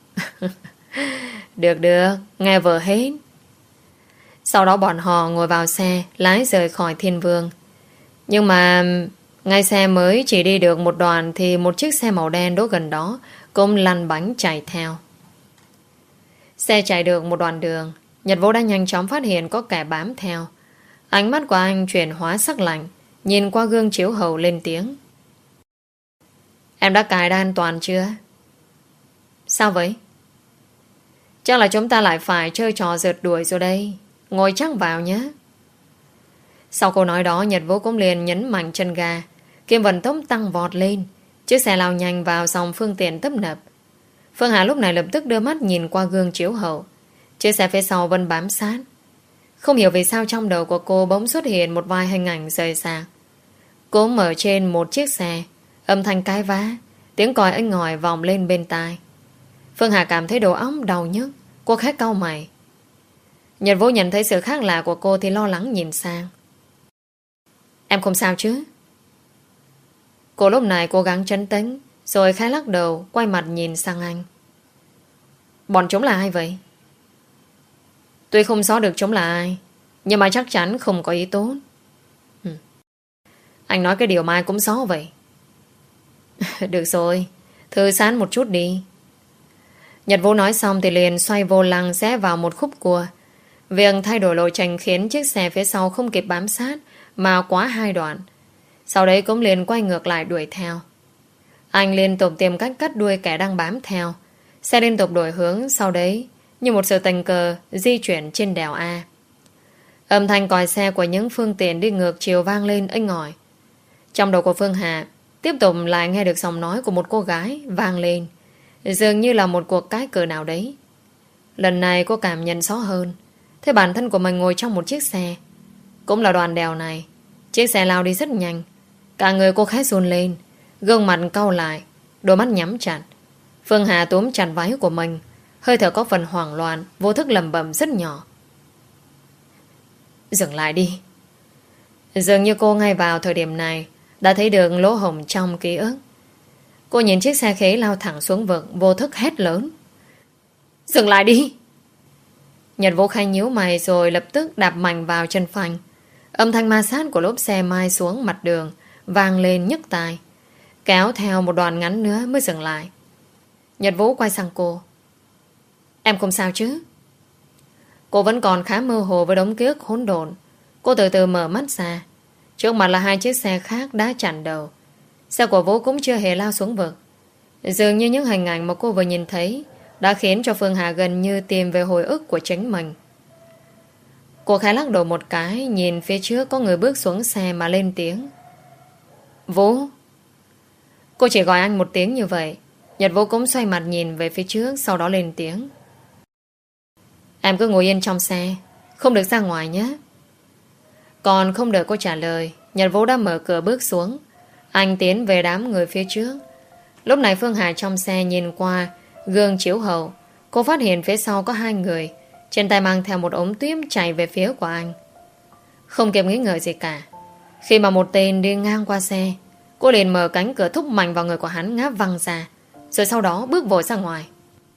Được được, nghe vợ hết. Sau đó bọn họ ngồi vào xe, lái rời khỏi Thiên Vương. Nhưng mà ngay xe mới chỉ đi được một đoạn thì một chiếc xe màu đen đỗ gần đó cũng lăn bánh chạy theo. Xe chạy được một đoạn đường, Nhật Vũ đã nhanh chóng phát hiện có kẻ bám theo. Ánh mắt của anh chuyển hóa sắc lạnh, nhìn qua gương chiếu hậu lên tiếng. Em đã cài đai an toàn chưa? Sao vậy? Chắc là chúng ta lại phải chơi trò rượt đuổi rồi đây. Ngồi chắc vào nhé. Sau câu nói đó, Nhật Vũ cũng liền nhấn mạnh chân ga. Kim vận tốc tăng vọt lên. Chiếc xe lao nhanh vào dòng phương tiện tấp nập. Phương Hà lúc này lập tức đưa mắt nhìn qua gương chiếu hậu. Chiếc xe phía sau vẫn bám sát. Không hiểu vì sao trong đầu của cô bỗng xuất hiện một vài hình ảnh rời rạc. Cô mở trên một chiếc xe, âm thanh cái vá, tiếng còi inh ỏi vòng lên bên tai. Phương Hà cảm thấy đầu óc đau nhức. Cô khẽ cau mày. Nhật Vũ nhận thấy sự khác lạ của cô thì lo lắng nhìn sang. Em không sao chứ? Cô lúc này cố gắng trấn tĩnh, rồi khẽ lắc đầu, quay mặt nhìn sang anh. Bọn chúng là ai vậy? Tuy không rõ được chúng là ai, nhưng mà chắc chắn không có ý tốt. ừ. Anh nói cái điều mai cũng rõ vậy. Được rồi, thư giãn một chút đi. Nhật Vũ nói xong thì liền xoay vô lăng rẽ vào một khúc cua. Việc thay đổi lộ trình khiến chiếc xe phía sau không kịp bám sát mà quá hai đoạn. Sau đấy cũng liền quay ngược lại đuổi theo. Anh liên tục tìm cách cắt đuôi kẻ đang bám theo. Xe liên tục đổi hướng, sau đấy như một sự tình cờ di chuyển trên đèo A. Âm thanh còi xe của những phương tiện đi ngược chiều vang lên inh ỏi. Trong đầu của Phương Hà tiếp tục lại nghe được giọng nói của một cô gái vang lên, dường như là một cuộc cái cờ nào đấy. Lần này cô cảm nhận rõ hơn, thấy bản thân của mình ngồi trong một chiếc xe. Cũng là đoạn đèo này. Chiếc xe lao đi rất nhanh. Cả người cô khẽ run lên, gương mặt cau lại, đôi mắt nhắm chặt. Phương Hà túm chặt váy của mình, hơi thở có phần hoảng loạn, vô thức lẩm bẩm rất nhỏ. Dừng lại đi. Dường như cô ngay vào thời điểm này đã thấy được lỗ hổng trong ký ức. Cô nhìn chiếc xe khế lao thẳng xuống vực, vô thức hét lớn. Dừng lại đi. Nhật Vũ khai nhíu mày rồi lập tức đạp mạnh vào chân phanh. Âm thanh ma sát của lốp xe mai xuống mặt đường vang lên nhức tai, kéo theo một đoạn ngắn nữa mới dừng lại. Nhật Vũ quay sang cô. Em không sao chứ? Cô vẫn còn khá mơ hồ với đống ký ức hỗn độn. Cô từ từ mở mắt ra. Trước mặt là hai chiếc xe khác đã chặn đầu. Xe của Vũ cũng chưa hề lao xuống vực. Dường như những hình ảnh mà cô vừa nhìn thấy đã khiến cho Phương Hà gần như tìm về hồi ức của chính mình. Cô khẽ lắc đầu một cái, nhìn phía trước có người bước xuống xe mà lên tiếng. Vũ. Cô chỉ gọi anh một tiếng như vậy. Nhật Vũ cũng xoay mặt nhìn về phía trước, sau đó lên tiếng. Em cứ ngồi yên trong xe, không được ra ngoài nhé. Còn không đợi cô trả lời, Nhật Vũ đã mở cửa bước xuống. Anh tiến về đám người phía trước. Lúc này Phương Hà trong xe nhìn qua gương chiếu hậu. Cô phát hiện phía sau có hai người, trên tay mang theo một ống tuyếp chạy về phía của anh. Không kịp nghĩ ngợi gì cả, khi mà một tên đi ngang qua xe, cô liền mở cánh cửa thúc mạnh vào người của hắn, ngáp văng ra, rồi sau đó bước vội ra ngoài.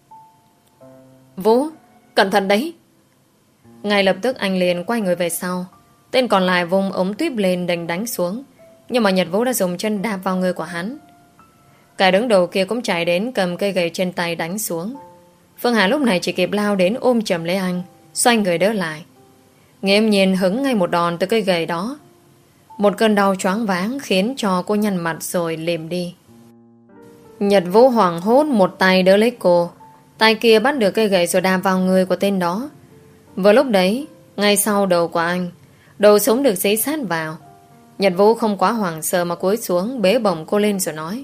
Vũ, cẩn thận đấy. Ngay lập tức anh liền quay người về sau. Tên còn lại vung ống tuyếp lên định đánh xuống, nhưng mà Nhật Vũ đã dùng chân đạp vào người của hắn. Cả đứng đầu kia cũng chạy đến cầm cây gậy trên tay đánh xuống. Phương Hà lúc này chỉ kịp lao đến ôm chầm lấy anh, xoay người đỡ lại. Nghiêm nhiên hứng ngay một đòn từ cây gậy đó. Một cơn đau choáng váng khiến cho cô nhăn mặt rồi liềm đi. Nhật Vũ hoảng hốt một tay đỡ lấy cô, tay kia bắt được cây gậy rồi đạp vào người của tên đó. Vừa lúc đấy, ngay sau đầu của anh, đầu súng được dí sát vào. Nhật Vũ không quá hoảng sợ mà cúi xuống bế bổng cô lên rồi nói.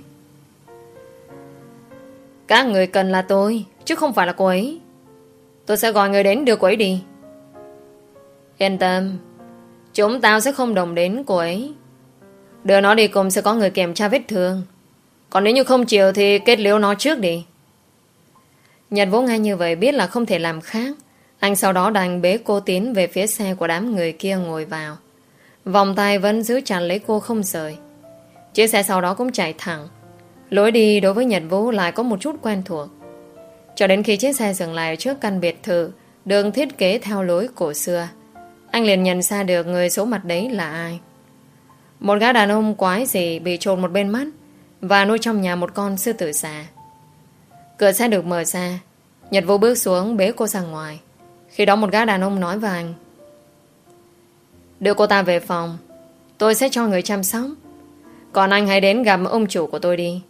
Các người cần là tôi, chứ không phải là cô ấy. Tôi sẽ gọi người đến đưa cô ấy đi. Yên tâm, chúng tao sẽ không động đến cô ấy. Đưa nó đi cùng sẽ có người kiểm tra vết thương. Còn nếu như không chịu thì kết liễu nó trước đi. Nhật Vũ nghe như vậy biết là không thể làm khác. Anh sau đó đành bế cô tiến về phía xe của đám người kia ngồi vào. Vòng tay vẫn giữ chặt lấy cô không rời. Chiếc xe sau đó cũng chạy thẳng. Lối đi đối với Nhật Vũ lại có một chút quen thuộc. Cho đến khi chiếc xe dừng lại trước căn biệt thự được thiết kế theo lối cổ xưa, anh liền nhận ra được người số mặt đấy là ai. Một gã đàn ông quái gì bị trộn một bên mắt và nuôi trong nhà một con sư tử già. Cửa xe được mở ra, Nhật Vũ bước xuống bế cô ra ngoài. Khi đó một gã đàn ông nói với anh. Đưa cô ta về phòng, tôi sẽ cho người chăm sóc. Còn anh hãy đến gặp ông chủ của tôi đi.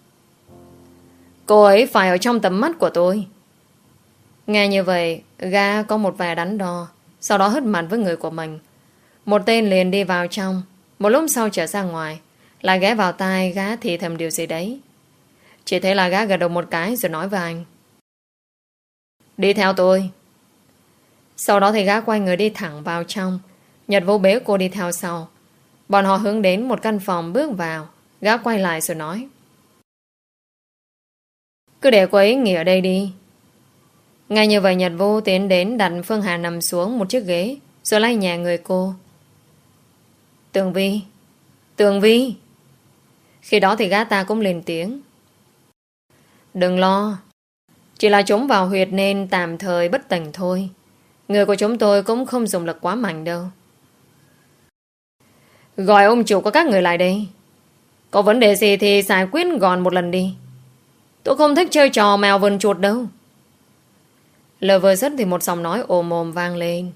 Cô ấy phải ở trong tầm mắt của tôi. Nghe như vậy, gã có một vài đắn đo, sau đó hất mặt với người của mình. Một tên liền đi vào trong. Một lúc sau trở ra ngoài, lại ghé vào tai gã thì thầm điều gì đấy. Chỉ thấy là gã gật đầu một cái rồi nói với anh. Đi theo tôi. Sau đó thì gã quay người đi thẳng vào trong. Nhật Vũ bế cô đi theo sau. Bọn họ hướng đến một căn phòng bước vào. Gã quay lại rồi nói. Cứ để cô ấy nghỉ ở đây đi. Ngay như vậy Nhật Vũ tiến đến đặt Phương Hà nằm xuống một chiếc ghế, rồi lay nhẹ người cô. Tường Vi, Tường Vi. Khi đó thì gã ta cũng lên tiếng. Đừng lo, chỉ là chúng vào huyệt nên tạm thời bất tỉnh thôi. Người của chúng tôi cũng không dùng lực quá mạnh đâu. Gọi ông chủ của các người lại đây. Có vấn đề gì thì giải quyết gọn một lần đi. Tôi không thích chơi trò mèo vườn chuột đâu. Lời vừa dứt thì một giọng nói ồm ồm vang lên.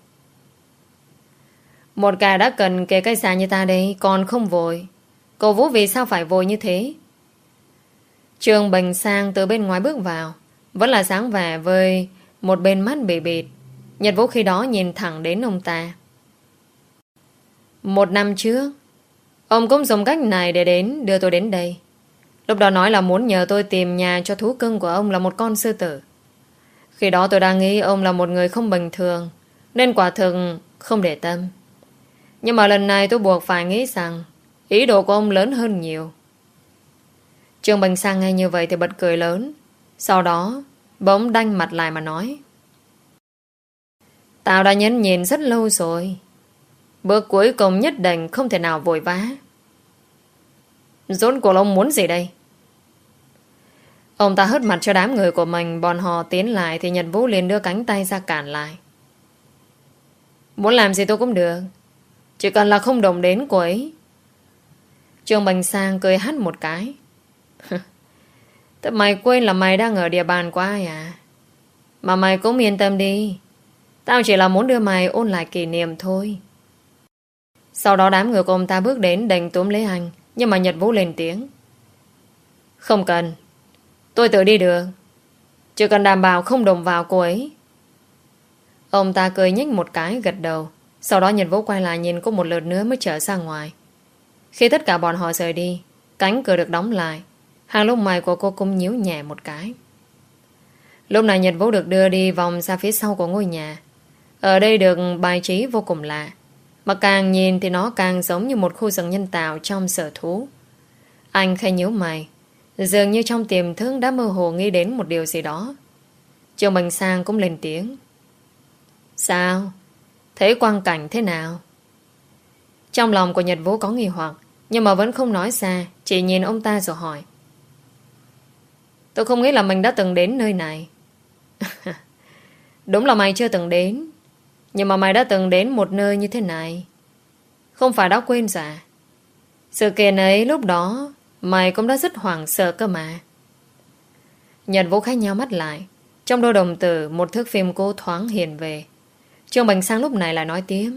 Một kẻ đã cần kề cây xà như ta đây còn không vội. Cô Vũ vì sao phải vội như thế? Trương Bình Sang từ bên ngoài bước vào, vẫn là sáng vẻ với một bên mắt bị bịt. Nhật Vũ khi đó nhìn thẳng đến ông ta. Một năm trước, ông cũng dùng cách này để đến đưa tôi đến đây. Lúc đó nói là muốn nhờ tôi tìm nhà cho thú cưng của ông là một con sư tử. Khi đó tôi đang nghĩ ông là một người không bình thường, nên quả thực không để tâm. Nhưng mà lần này tôi buộc phải nghĩ rằng ý đồ của ông lớn hơn nhiều. Trương Bình Sang nghe như vậy thì bật cười lớn. Sau đó bỗng đanh mặt lại mà nói. Tao đã nhấn nhìn rất lâu rồi. Bước cuối cùng nhất định không thể nào vội vã. Rốt cuộc ông muốn gì đây? Ông ta hất mặt cho đám người của mình. Bọn họ tiến lại thì Nhật Vũ liền đưa cánh tay ra cản lại. Muốn làm gì tôi cũng được, chỉ cần là không động đến cô ấy. Trương Bình Sang cười hắt một cái. Thế mày quên là mày đang ở địa bàn của ai à? Mà mày cũng yên tâm đi, tao chỉ là muốn đưa mày ôn lại kỷ niệm thôi. Sau đó đám người của ông ta bước đến định túm lấy anh, nhưng mà Nhật Vũ lên tiếng. Không cần, tôi tự đi được. Chỉ cần đảm bảo không đụng vào cô ấy. Ông ta cười nhếch một cái gật đầu. Sau đó Nhật Vũ quay lại nhìn cô một lượt nữa mới trở ra ngoài. Khi tất cả bọn họ rời đi, cánh cửa được đóng lại. Hàng lông mày của cô cũng nhíu nhẹ một cái. Lúc này Nhật Vũ được đưa đi vòng ra phía sau của ngôi nhà. Ở đây được bài trí vô cùng lạ. Mà càng nhìn thì nó càng giống như một khu rừng nhân tạo trong sở thú. Anh khẽ nhíu mày. Dường như trong tiềm thức đã mơ hồ nghĩ đến một điều gì đó. Trương Bình Sang cũng lên tiếng. Sao? Thấy quang cảnh thế nào? Trong lòng của Nhật Vũ có nghi hoặc, nhưng mà vẫn không nói ra, chỉ nhìn ông ta rồi hỏi. Tôi không nghĩ là mình đã từng đến nơi này. Đúng là mày chưa từng đến, nhưng mà mày đã từng đến một nơi như thế này. Không phải đã quên rồi à? Sự kiện ấy lúc đó mày cũng đã rất hoảng sợ cơ mà. Nhật Vũ khẽ nheo mắt lại. Trong đôi đồng tử một thước phim cô thoáng hiện về. Trương Bình Sang lúc này lại nói tiếp.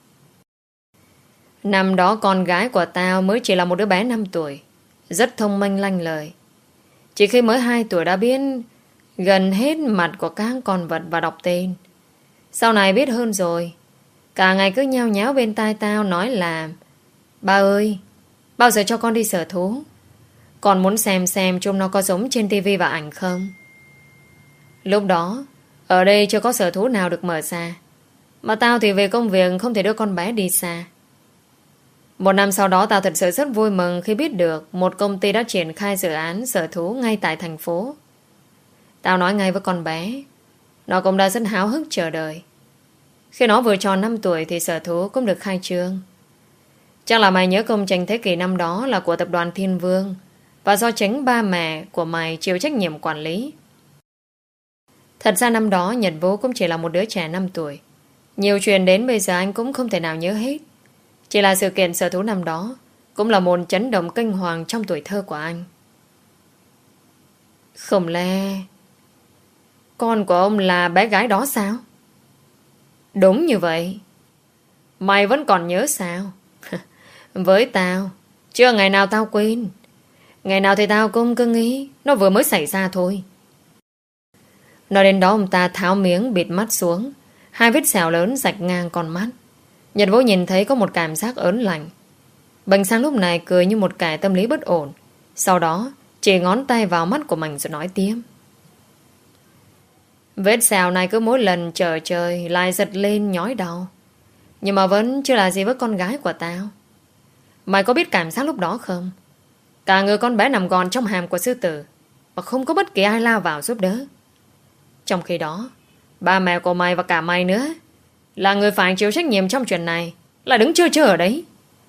Năm đó con gái của tao mới chỉ là một đứa bé năm tuổi, rất thông minh lanh lợi. Chỉ khi mới hai tuổi đã biết gần hết mặt của các con vật và đọc tên. Sau này biết hơn rồi, cả ngày cứ nhao nháo bên tai tao nói là: Ba ơi, bao giờ cho con đi sở thú? Con muốn xem xem chúng nó có giống trên tivi và ảnh không. Lúc đó ở đây chưa có sở thú nào được mở ra, mà tao thì về công việc không thể đưa con bé đi xa. Một năm sau đó tao thật sự rất vui mừng khi biết được một công ty đã triển khai dự án sở thú ngay tại thành phố. Tao nói ngay với con bé, nó cũng đã rất háo hức chờ đợi. Khi nó vừa tròn năm tuổi thì sở thú cũng được khai trương. Chắc là mày nhớ công trình thế kỷ năm đó là của tập đoàn Thiên Vương, và do chính ba mẹ của mày chịu trách nhiệm quản lý. Thật ra năm đó Nhật Vũ cũng chỉ là một đứa trẻ năm tuổi. Nhiều chuyện đến bây giờ anh cũng không thể nào nhớ hết. Chỉ là sự kiện sở thú năm đó cũng là một chấn động kinh hoàng trong tuổi thơ của anh. Không lẽ con của ông là bé gái đó sao? Đúng như vậy. Mày vẫn còn nhớ sao? Với tao, chưa ngày nào tao quên. Ngày nào thì tao cũng cứ nghĩ nó vừa mới xảy ra thôi. Nói đến đó ông ta tháo miếng bịt mắt xuống. Hai vết sẹo lớn rạch ngang con mắt. Nhật Vũ nhìn thấy có một cảm giác ớn lạnh. Bình Sang lúc này cười như một kẻ tâm lý bất ổn. Sau đó chỉ ngón tay vào mắt của mình rồi nói tiếp. Vết sẹo này cứ mỗi lần chờ chơi lại giật lên nhói đau. Nhưng mà vẫn chưa là gì với con gái của tao. Mày có biết cảm giác lúc đó không? Cả người con bé nằm gọn trong hàm của sư tử, và không có bất kỳ ai lao vào giúp đỡ. Trong khi đó, ba mẹ của mày và cả mày nữa là người phải chịu trách nhiệm trong chuyện này, là đứng chơi chơi ở đấy.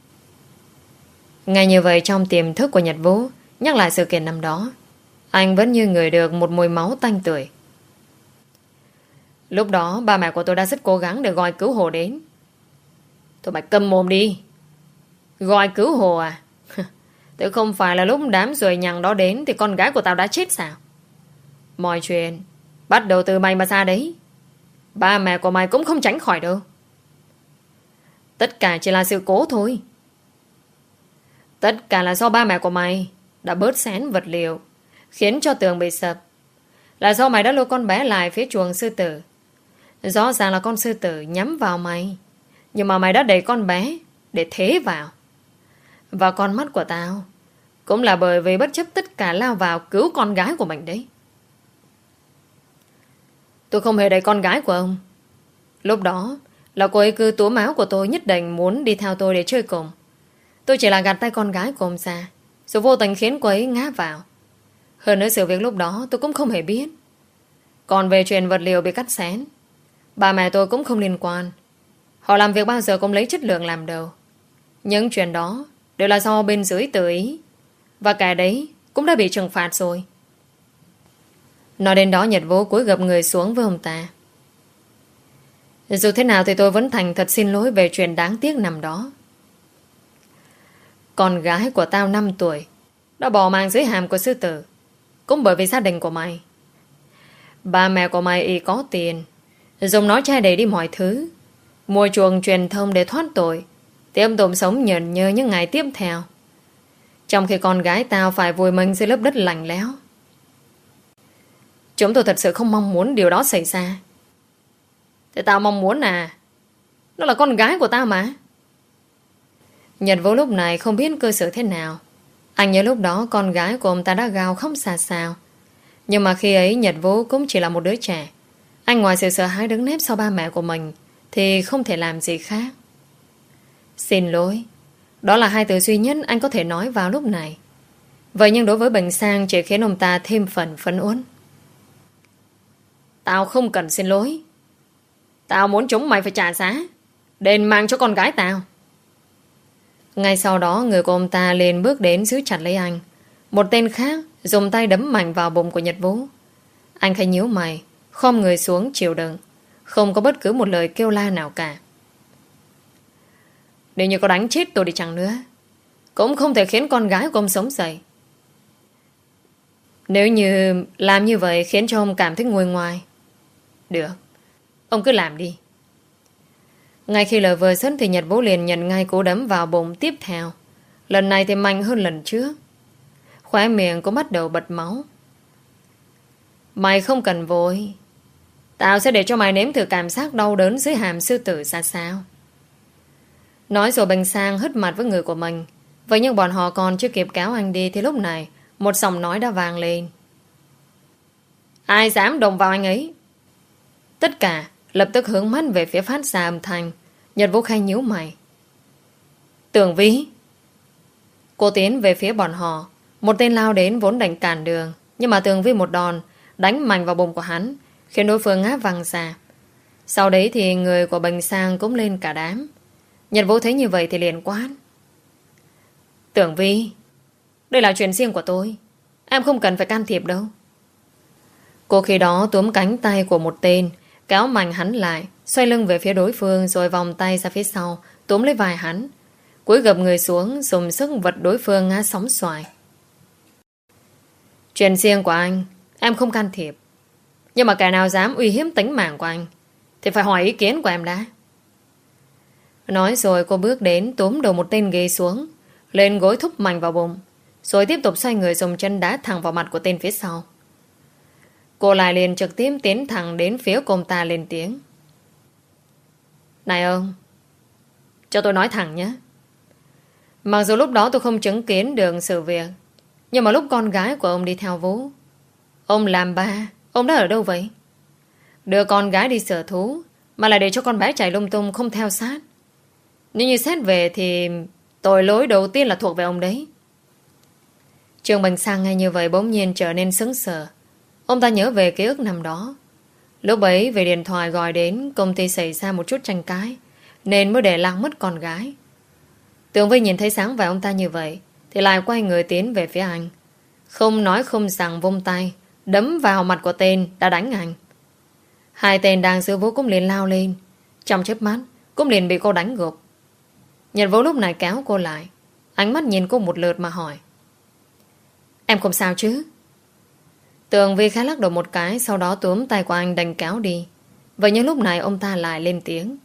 Ngay như vậy, trong tiềm thức của Nhật Vũ nhắc lại sự kiện năm đó, anh vẫn như ngửi được một mùi máu tanh tưởi. Lúc đó ba mẹ của tôi đã rất cố gắng để gọi cứu hộ đến. Thôi mày câm mồm đi. Gọi cứu hộ à? Tự không phải là lúc đám ruồi nhằng đó đến thì con gái của tao đã chết sao? Mọi chuyện bắt đầu từ mày mà ra đấy. Ba mẹ của mày cũng không tránh khỏi đâu. Tất cả chỉ là sự cố thôi. Tất cả là do ba mẹ của mày đã bớt xén vật liệu, khiến cho tường bị sập. Là do mày đã lôi con bé lại phía chuồng sư tử. Rõ ràng là con sư tử nhắm vào mày, nhưng mà mày đã đẩy con bé để thế vào. Và con mắt của tao cũng là bởi vì bất chấp tất cả lao vào cứu con gái của mình đấy. Tôi không hề đẩy con gái của ông. Lúc đó là cô ấy cứ túm áo của tôi, nhất định muốn đi theo tôi để chơi cùng. Tôi chỉ là gạt tay con gái của ông ra, rồi vô tình khiến cô ấy ngã vào. Hơn nữa sự việc lúc đó tôi cũng không hề biết. Còn về chuyện vật liệu bị cắt xén, ba mẹ tôi cũng không liên quan. Họ làm việc bao giờ cũng lấy chất lượng làm đầu. Những chuyện đó đều là do bên dưới tự ý, và cả đấy cũng đã bị trừng phạt rồi. Nói đến đó Nhật Vũ cúi gập người xuống với ông ta. Dù thế nào thì tôi vẫn thành thật xin lỗi về chuyện đáng tiếc năm đó. Con gái của tao năm tuổi đã bỏ mạng dưới hàm của sư tử, cũng bởi vì gia đình của mày. Ba mẹ của mày y có tiền, dùng nó che đậy đi mọi thứ, mua chuồng truyền thông để thoát tội, tiếp tục sống nhờn nhơ những ngày tiếp theo. Trong khi con gái tao phải vùi mình dưới lớp đất lạnh lẽo. Chúng tôi thật sự không mong muốn điều đó xảy ra. Thế tao mong muốn à? Nó là con gái của tao mà. Nhật Vũ lúc này không biết cơ sự thế nào. Anh nhớ lúc đó con gái của ông ta đã gào khóc xà xào. Nhưng mà khi ấy Nhật Vũ cũng chỉ là một đứa trẻ. Anh ngoài sự sợ hãi đứng nép sau ba mẹ của mình thì không thể làm gì khác. Xin lỗi. Đó là hai từ duy nhất anh có thể nói vào lúc này. Vậy nhưng đối với Bình Sang chỉ khiến ông ta thêm phần phấn uất. Tao không cần xin lỗi. Tao muốn chúng mày phải trả giá, đền mạng cho con gái tao. Ngay sau đó người của ông ta liền bước đến giữ chặt lấy anh. Một tên khác dùng tay đấm mạnh vào bụng của Nhật Vũ. Anh khẽ nhíu mày, khom người xuống chịu đựng, không có bất cứ một lời kêu la nào cả. Nếu như có đánh chết tôi đi chăng nữa, cũng không thể khiến con gái của ông sống dậy. Nếu như làm như vậy khiến cho ông cảm thấy nguôi ngoai, được, ông cứ làm đi. Ngay khi lời vừa dứt thì Nhật Vũ liền nhận ngay cú đấm vào bụng tiếp theo. Lần này thì mạnh hơn lần trước. Khóe miệng cũng bắt đầu bật máu. Mày không cần vội. Tao sẽ để cho mày nếm thử cảm giác đau đớn dưới hàm sư tử ra sao. Nói rồi Bình Sang hất mặt với người của mình. Vậy nhưng bọn họ còn chưa kịp kéo anh đi thì lúc này một giọng nói đã vang lên. Ai dám động vào anh ấy? Tất cả lập tức hướng mắt về phía phát ra âm thanh. Nhật Vũ khẽ nhíu mày. Tưởng Vĩ. Cô tiến về phía bọn họ. Một tên lao đến vốn định cản đường, nhưng mà Tường Vi một đòn đánh mạnh vào bụng của hắn, khiến đối phương ngã văng ra. Sau đấy thì người của Bình Sang cũng lên cả đám. Nhật Vũ thấy như vậy thì liền quát. Tưởng Vi, đây là chuyện riêng của tôi, em không cần phải can thiệp đâu. Cô khi đó túm cánh tay của một tên, kéo mạnh hắn lại, xoay lưng về phía đối phương rồi vòng tay ra phía sau, túm lấy vai hắn, cúi gập người xuống, dùng sức vật đối phương ngã sóng xoài. Chuyện riêng của anh, em không can thiệp. Nhưng mà kẻ nào dám uy hiếp tính mạng của anh thì phải hỏi ý kiến của em đã. Nói rồi cô bước đến túm đầu một tên ghê xuống, lên gối thúc mạnh vào bụng, rồi tiếp tục xoay người dùng chân đá thẳng vào mặt của tên phía sau. Cô lại liền trực tiếp tiến thẳng đến phía cô ta lên tiếng. Này ông, cho tôi nói thẳng nhé. Mặc dù lúc đó tôi không chứng kiến được sự việc, nhưng mà lúc con gái của ông đi theo Vũ, ông làm ba, ông đã ở đâu vậy? Đưa con gái đi sở thú mà lại để cho con bé chạy lung tung không theo sát. Nếu như xét về thì tội lỗi đầu tiên là thuộc về ông đấy. Trương Bình Sang nghe như vậy bỗng nhiên trở nên sững sờ. Ông ta nhớ về ký ức năm đó. Lúc ấy về điện thoại gọi đến công ty xảy ra một chút tranh cãi, nên mới để lạc mất con gái. Tường Vi nhìn thấy sáng vẻ ông ta như vậy thì lại quay người tiến về phía anh, không nói không rằng vung tay đấm vào mặt của tên đã đánh anh. Hai tên đang giữ Vũ cũng liền lao lên, trong chớp mắt cũng liền bị cô đánh gục. Nhật Vũ lúc này kéo cô lại, ánh mắt nhìn cô một lượt mà hỏi. Em không sao chứ? Tường Vi khá lắc đầu một cái, sau đó túm tay của anh đành kéo đi. Vậy nhưng lúc này ông ta lại lên tiếng.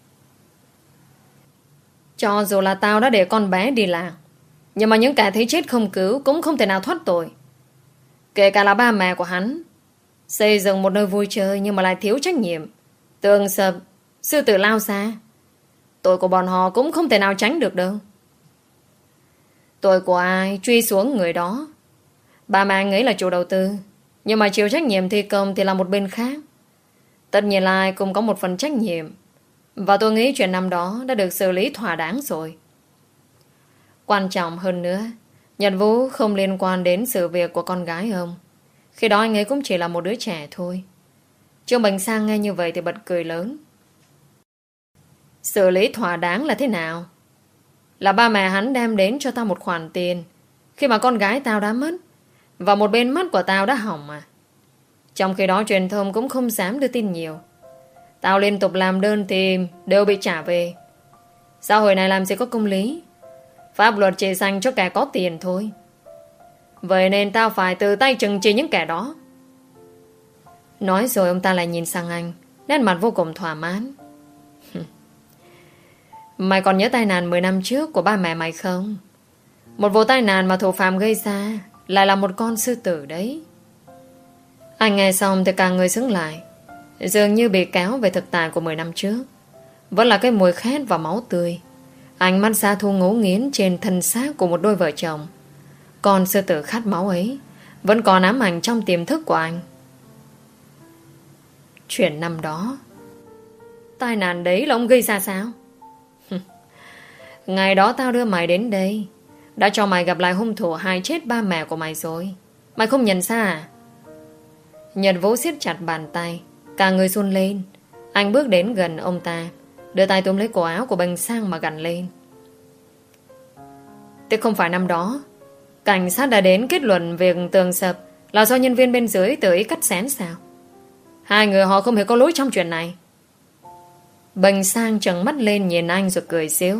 Cho dù là tao đã để con bé đi lạc, nhưng mà những kẻ thấy chết không cứu cũng không thể nào thoát tội. Kể cả là ba mẹ của hắn, xây dựng một nơi vui chơi nhưng mà lại thiếu trách nhiệm, tường sập, sư tử lao xa, tội của bọn họ cũng không thể nào tránh được đâu. Tội của ai truy xuống người đó. Ba mẹ anh ấy là chủ đầu tư, nhưng mà chịu trách nhiệm thi công thì là một bên khác. Tất nhiên là ai cũng có một phần trách nhiệm, và tôi nghĩ chuyện năm đó đã được xử lý thỏa đáng rồi. Quan trọng hơn nữa, Nhật Vũ không liên quan đến sự việc của con gái ông. Khi đó anh ấy cũng chỉ là một đứa trẻ thôi. Trương Bình Sang nghe như vậy thì bật cười lớn. Xử lý thỏa đáng là thế nào? Là ba mẹ hắn đem đến cho tao một khoản tiền khi mà con gái tao đã mất, và một bên mắt của tao đã hỏng mà. Trong khi đó truyền thông cũng không dám đưa tin nhiều. Tao liên tục làm đơn thì đều bị trả về. Xã hội này làm gì có công lý. Pháp luật chỉ dành cho kẻ có tiền thôi. Vậy nên tao phải từ tay trừng trị những kẻ đó. Nói rồi ông ta lại nhìn sang anh, nét mặt vô cùng thỏa mãn. Mày còn nhớ tai nạn mười năm trước của ba mẹ mày không? Một vụ tai nạn mà thủ phạm gây ra lại là một con sư tử đấy. Anh nghe xong thì cả người sững lại, dường như bị kéo về thực tại của mười năm trước. Vẫn là cái mùi khét và máu tươi, ánh mắt Gia Thu ngấu nghiến trên thân xác của một đôi vợ chồng. Con sư tử khát máu ấy vẫn còn ám ảnh trong tiềm thức của anh. Chuyện năm đó, tai nạn đấy là ông gây ra sao? Ngày đó tao đưa mày đến đây, đã cho mày gặp lại hung thủ hại chết ba mẹ của mày rồi. Mày không nhận ra à? Nhật Vũ siết chặt bàn tay, cả người run lên. Anh bước đến gần ông ta, đưa tay túm lấy cổ áo của Bình Sang mà gằn lên. Thế không phải năm đó cảnh sát đã đến kết luận việc tường sập là do nhân viên bên dưới tự ý cắt xén sao? Hai người họ không hề có lỗi trong chuyện này. Bình Sang trợn mắt lên nhìn anh rồi cười xíu.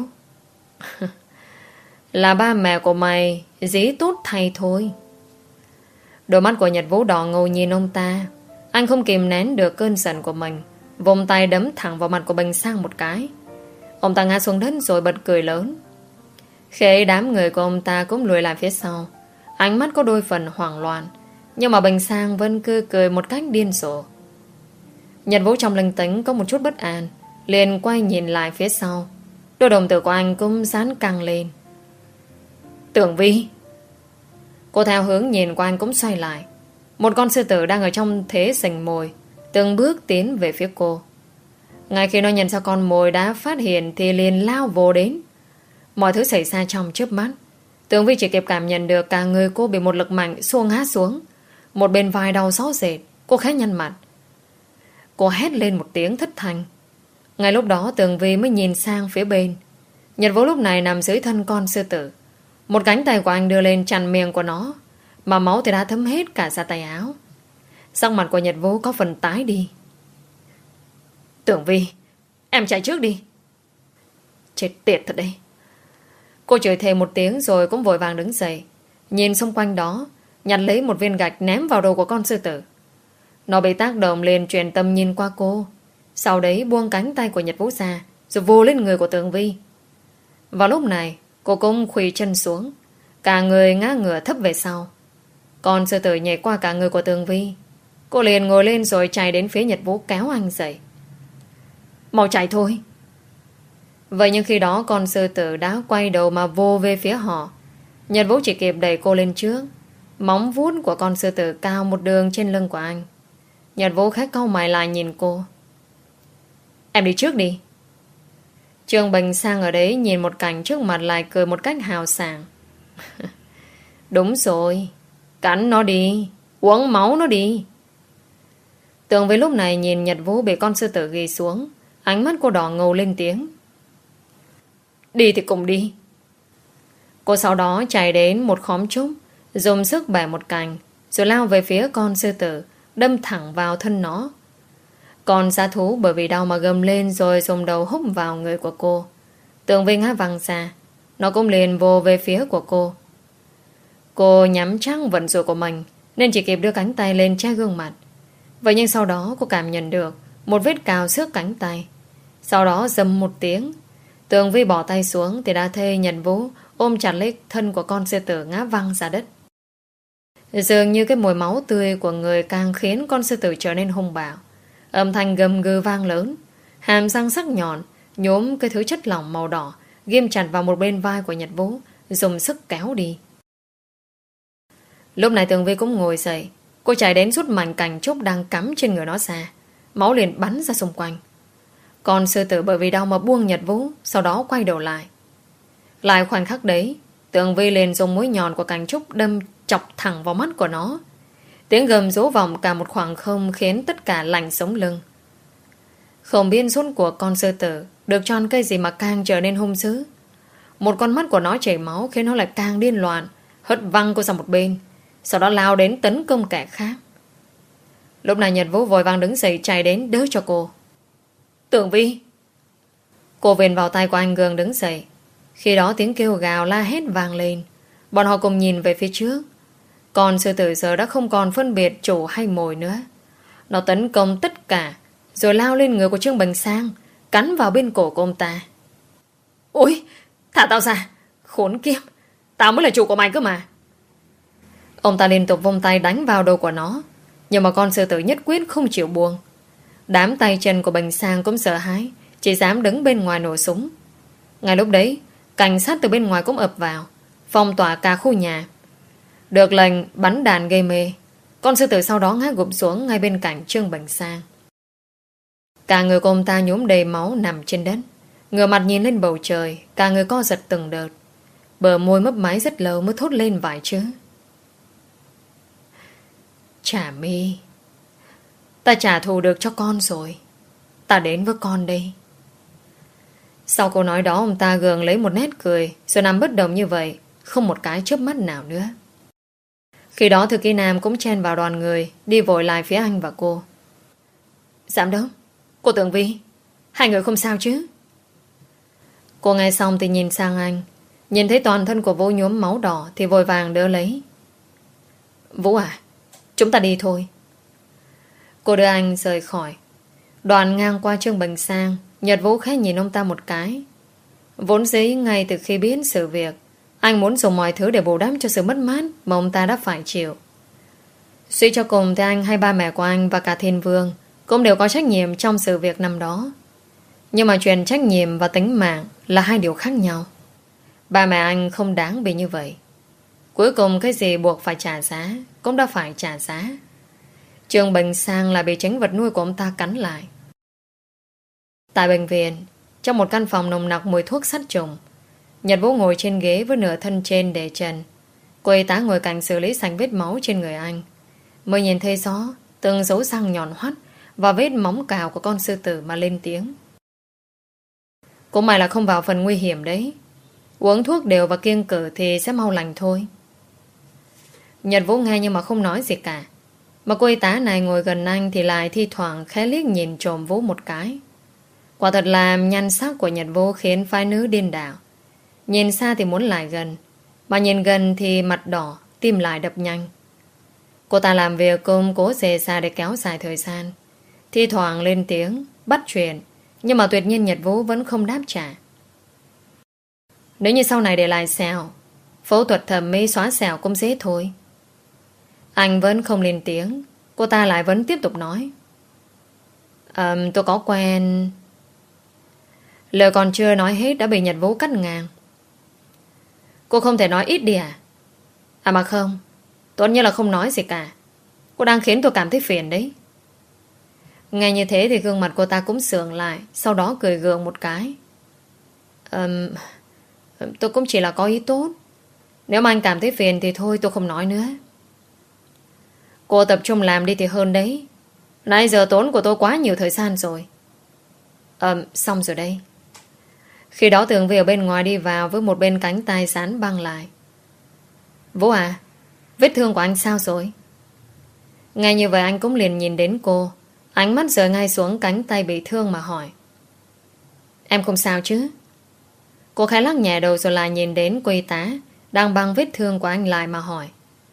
Là ba mẹ của mày dí tốt thay thôi. Đôi mắt của Nhật Vũ đỏ ngầu nhìn ông ta. Anh không kìm nén được cơn giận của mình, vùng tay đấm thẳng vào mặt của Bình Sang một cái. Ông ta ngã xuống đất rồi bật cười lớn. Khi đám người của ông ta cũng lùi lại phía sau, ánh mắt có đôi phần hoảng loạn, nhưng mà Bình Sang vẫn cứ cười một cách điên rồ. Nhật Vũ trong linh tính có một chút bất an, liền quay nhìn lại phía sau. Đôi đồng tử của anh cũng dán căng lên. Tưởng Vi. Cô theo hướng nhìn của anh cũng xoay lại. Một con sư tử đang ở trong thế sình mồi, từng bước tiến về phía cô. Ngay khi nó nhận ra con mồi đã phát hiện thì liền lao vô đến. Mọi thứ xảy ra trong chớp mắt. Tưởng Vi chỉ kịp cảm nhận được cả người cô bị một lực mạnh xô ngã xuống. Một bên vai đau xót rệt, cô khẽ nhăn mặt. Cô hét lên một tiếng thất thanh. Ngay lúc đó Tường Vi mới nhìn sang phía bên. Nhật Vũ lúc này nằm dưới thân con sư tử. Một cánh tay của anh đưa lên chặn miệng của nó, mà máu thì đã thấm hết cả ra tay áo. Sắc mặt của Nhật Vũ có phần tái đi. Tưởng Vi, em chạy trước đi. Chết tiệt thật đấy. Cô chửi thề một tiếng rồi cũng vội vàng đứng dậy, nhìn xung quanh đó, nhặt lấy một viên gạch ném vào đầu của con sư tử. Nó bị tác động lên truyền tâm nhìn qua cô, sau đấy buông cánh tay của Nhật Vũ ra, rồi vô lên người của Tường Vi. Vào lúc này cô cũng khuỵu chân xuống, cả người ngã ngửa thấp về sau. Con sư tử nhảy qua cả người của Tường Vi. Cô liền ngồi lên rồi chạy đến phía Nhật Vũ kéo anh dậy. Mau chạy thôi. Vậy nhưng khi đó con sư tử đã quay đầu mà vô về phía họ. Nhật Vũ chỉ kịp đẩy cô lên trước. Móng vuốt của con sư tử cao một đường trên lưng của anh. Nhật Vũ khẽ cau mày lại nhìn cô. Em đi trước đi. Trương Bình Sang ở đấy nhìn một cảnh trước mặt lại cười một cách hào sảng. Đúng rồi, cắn nó đi, uống máu nó đi. Tường với lúc này nhìn Nhật Vũ bị con sư tử ghi xuống, ánh mắt cô đỏ ngầu lên tiếng. Đi thì cùng đi. Cô sau đó chạy đến một khóm trúc, dùng sức bẻ một cành, rồi lao về phía con sư tử, đâm thẳng vào thân nó. Con dã thú bởi vì đau mà gầm lên rồi dùng đầu húc vào người của cô. Tường Vi ngã văng ra, nó cũng liền vô về phía của cô. Cô nhắm chắc vận rủi của mình nên chỉ kịp đưa cánh tay lên che gương mặt. Vậy nhưng sau đó cô cảm nhận được một vết cào xước cánh tay. Sau đó dầm một tiếng, Tường Vi bỏ tay xuống thì đã thấy Nhật Vũ ôm chặt lấy thân của con sư tử ngã văng ra đất. Dường như cái mùi máu tươi của người càng khiến con sư tử trở nên hung bạo. Âm thanh gầm gừ vang lớn, hàm răng sắc nhọn nhốm cái thứ chất lỏng màu đỏ ghim chặt vào một bên vai của Nhật Vũ, dùng sức kéo đi. Lúc này Tường Vi cũng ngồi dậy. Cô chạy đến rút mảnh cành trúc đang cắm trên người nó ra. Máu liền bắn ra xung quanh. Con sư tử bởi vì đau mà buông Nhật Vũ, sau đó quay đầu lại. Lại khoảnh khắc đấy, Tường Vi liền dùng mũi nhọn của cành trúc đâm chọc thẳng vào mắt của nó. Tiếng gầm rú vọng cả một khoảng không khiến tất cả lạnh sống lưng. Không biết rốt của con sư tử được tròn cây gì mà càng trở nên hung dữ. Một con mắt của nó chảy máu khiến nó lại càng điên loạn, hất văng cô sang một bên, sau đó lao đến tấn công kẻ khác. Lúc này Nhật Vũ vội vàng đứng dậy chạy đến đỡ cho cô. Tưởng Vi. Cô vền vào tay của anh Gương đứng dậy. Khi đó tiếng kêu gào la hét vang lên. Bọn họ cùng nhìn về phía trước. Còn sư tử giờ đã không còn phân biệt chủ hay mồi nữa. Nó tấn công tất cả, rồi lao lên người của Trương Bình Sang, cắn vào bên cổ của ông ta. Ôi, thả tao ra, khốn kiếp, tao mới là chủ của mày cơ mà. Ông ta liên tục vung tay đánh vào đầu của nó. Nhưng mà con sư tử nhất quyết không chịu buông. Đám tay chân của Bình Sang cũng sợ hãi, chỉ dám đứng bên ngoài nổ súng. Ngay lúc đấy, cảnh sát từ bên ngoài cũng ập vào, phong tỏa cả khu nhà. Được lệnh bắn đạn gây mê, con sư tử sau đó ngã gục xuống ngay bên cạnh Trương Bình Sang. Cả người của ông ta nhuốm đầy máu nằm trên đất, ngửa mặt nhìn lên bầu trời, cả người co giật từng đợt. Bờ môi mấp máy rất lâu mới thốt lên vài chữ: Trà My, ta trả thù được cho con rồi. Ta đến với con đây. Sau câu nói đó, ông ta gượng lấy một nét cười, rồi nằm bất động như vậy, không một cái chớp mắt nào nữa. Khi đó Thư ký Nam cũng chen vào đoàn người, đi vội lại phía anh và cô. Giám đốc, cô Tường Vi, hai người không sao chứ? Cô nghe xong thì nhìn sang anh, nhìn thấy toàn thân của Vũ nhuốm máu đỏ thì vội vàng đỡ lấy. Vũ à, chúng ta đi thôi. Cô đưa anh rời khỏi. Đoàn ngang qua Trương Bình Sang, Nhật Vũ khẽ nhìn ông ta một cái. Vốn dĩ ngay từ khi biết sự việc, anh muốn dùng mọi thứ để bù đắp cho sự mất mát mà ông ta đã phải chịu. Suy cho cùng thì anh hay ba mẹ của anh và cả Thiên Vương cũng đều có trách nhiệm trong sự việc năm đó. Nhưng mà chuyện trách nhiệm và tính mạng là hai điều khác nhau. Ba mẹ anh không đáng bị như vậy. Cuối cùng cái gì buộc phải trả giá cũng đã phải trả giá. Trương Bình Sang là bị chính vật nuôi của ông ta cắn lại. Tại bệnh viện, trong một căn phòng nồng nặc mùi thuốc sát trùng, Nhật Vũ ngồi trên ghế với nửa thân trên để trần. Cô y tá ngồi cạnh xử lý sạch vết máu trên người anh, mới nhìn thấy rõ từng dấu răng nhọn hoắt và vết móng cào của con sư tử mà lên tiếng. Cô mày là không vào phần nguy hiểm đấy. Uống thuốc đều và kiêng cử thì sẽ mau lành thôi. Nhật Vũ nghe nhưng mà không nói gì cả. Mà cô y tá này ngồi gần anh thì lại thi thoảng khẽ liếc nhìn trộm Vũ một cái. Quả thật là nhan sắc của Nhật Vũ khiến phái nữ điên đảo. Nhìn xa thì muốn lại gần, mà nhìn gần thì mặt đỏ, tim lại đập nhanh. Cô ta làm việc cùng cố dề xa để kéo dài thời gian, thi thoảng lên tiếng bắt chuyện, nhưng mà tuyệt nhiên Nhật Vũ vẫn không đáp trả. Nếu như sau này để lại sẹo, phẫu thuật thẩm mỹ xóa sẹo cũng dễ thôi. Anh vẫn không lên tiếng. Cô ta lại vẫn tiếp tục nói: à, tôi có quen. Lời còn chưa nói hết đã bị Nhật Vũ cắt ngang. Cô không thể nói ít đi à? À mà không, tốt như là không nói gì cả. Cô đang khiến tôi cảm thấy phiền đấy. Nghe như thế thì gương mặt cô ta cũng sượng lại, sau đó cười gượng một cái. um, Tôi cũng chỉ là có ý tốt. Nếu mà anh cảm thấy phiền thì thôi, tôi không nói nữa. Cô tập trung làm đi thì hơn đấy. Nãy giờ tốn của tôi quá nhiều thời gian rồi. Ờm, xong rồi đây. Khi đó Tường Vi ở bên ngoài đi vào với một bên cánh tay sán băng lại. Vũ à, vết thương của anh sao rồi? Ngay như vậy anh cũng liền nhìn đến cô, ánh mắt rời ngay xuống cánh tay bị thương mà hỏi: Em không sao chứ? Cô khẽ lắc nhẹ đầu rồi lại nhìn đến cô y tá đang băng vết thương của anh lại mà hỏi: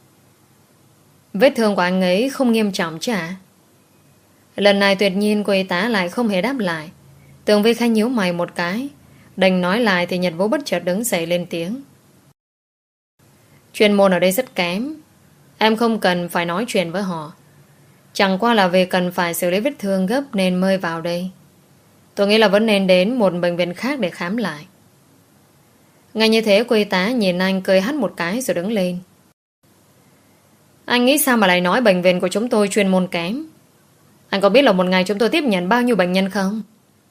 Vết thương của anh ấy không nghiêm trọng chứ ạ? Lần này tuyệt nhiên cô y tá lại không hề đáp lại. Tường Vi khẽ nhíu mày một cái, đành nói lại thì Nhật Vũ bất chợt đứng dậy lên tiếng: Chuyên môn ở đây rất kém. Em không cần phải nói chuyện với họ. Chẳng qua là vì cần phải xử lý vết thương gấp nên mới vào đây. Tôi nghĩ là vẫn nên đến một bệnh viện khác để khám lại. Ngay như thế cô y tá nhìn anh cười hắt một cái rồi đứng lên. Anh nghĩ sao mà lại nói bệnh viện của chúng tôi chuyên môn kém? Anh có biết là một ngày chúng tôi tiếp nhận bao nhiêu bệnh nhân không?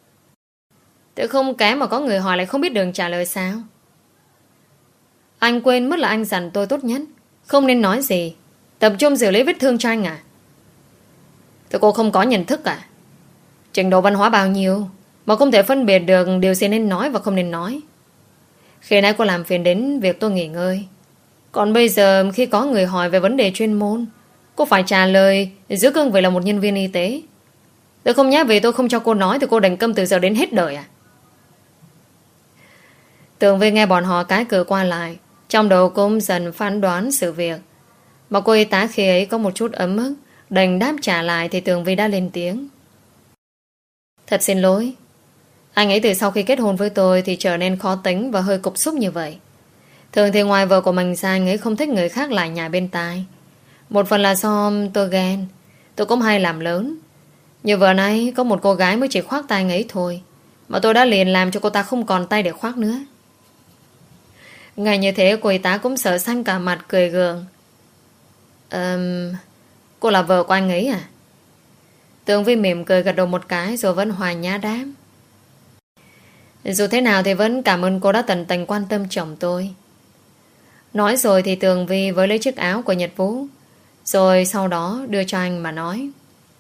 Tự không kém mà có người hỏi lại không biết đường trả lời sao? Anh quên mất là anh dặn tôi tốt nhất không nên nói gì, tập trung xử lý vết thương cho anh à? Thì cô không có nhận thức à? Trình độ văn hóa bao nhiêu mà không thể phân biệt được điều gì nên nói và không nên nói? Khi nãy cô làm phiền đến việc tôi nghỉ ngơi, còn bây giờ khi có người hỏi về vấn đề chuyên môn, cô phải trả lời giữ cương vị là một nhân viên y tế. Tôi không nhớ vì tôi không cho cô nói thì cô đành câm từ giờ đến hết đời à? Tường Vi nghe bọn họ cái cử qua lại, trong đầu cũng dần phán đoán sự việc. Mà cô y tá khi ấy có một chút ấm ức, đành đáp trả lại thì Tường Vi đã lên tiếng: Thật xin lỗi. Anh ấy từ sau khi kết hôn với tôi thì trở nên khó tính và hơi cục xúc như vậy. Thường thì ngoài vợ của mình ra, anh ấy không thích người khác lại nhà bên tai. Một phần là do tôi ghen, tôi cũng hay làm lớn. Như vừa nãy có một cô gái mới chỉ khoác tay ấy thôi, mà tôi đã liền làm cho cô ta không còn tay để khoác nữa. Ngay như thế cô y tá cũng sợ xanh cả mặt, cười gượng. um, Cô là vợ của anh ấy à? Tường Vi mỉm cười gật đầu một cái, rồi vẫn hòa nhã đáp. Dù thế nào thì vẫn cảm ơn cô đã tận tình quan tâm chồng tôi. Nói rồi thì Tường Vi với lấy chiếc áo của Nhật Vũ, rồi sau đó đưa cho anh mà nói.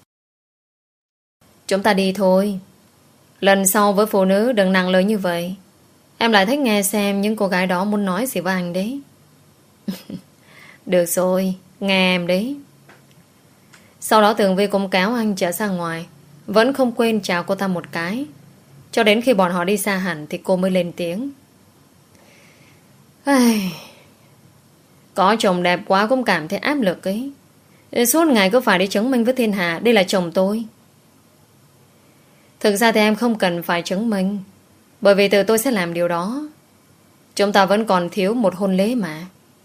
Chúng ta đi thôi. Lần sau với phụ nữ đừng nặng lời như vậy. Em lại thích nghe xem những cô gái đó muốn nói gì với anh đấy. Được rồi, nghe em đấy. Sau đó Tường Vi cũng kéo anh trở ra ngoài, vẫn không quên chào cô ta một cái. Cho đến khi bọn họ đi xa hẳn thì cô mới lên tiếng. Ai... Có chồng đẹp quá cũng cảm thấy áp lực ấy. Suốt ngày cứ phải đi chứng minh với thiên hạ đây là chồng tôi. Thực ra thì em không cần phải chứng minh, bởi vì từ tôi sẽ làm điều đó. Chúng ta vẫn còn thiếu một hôn lễ mà.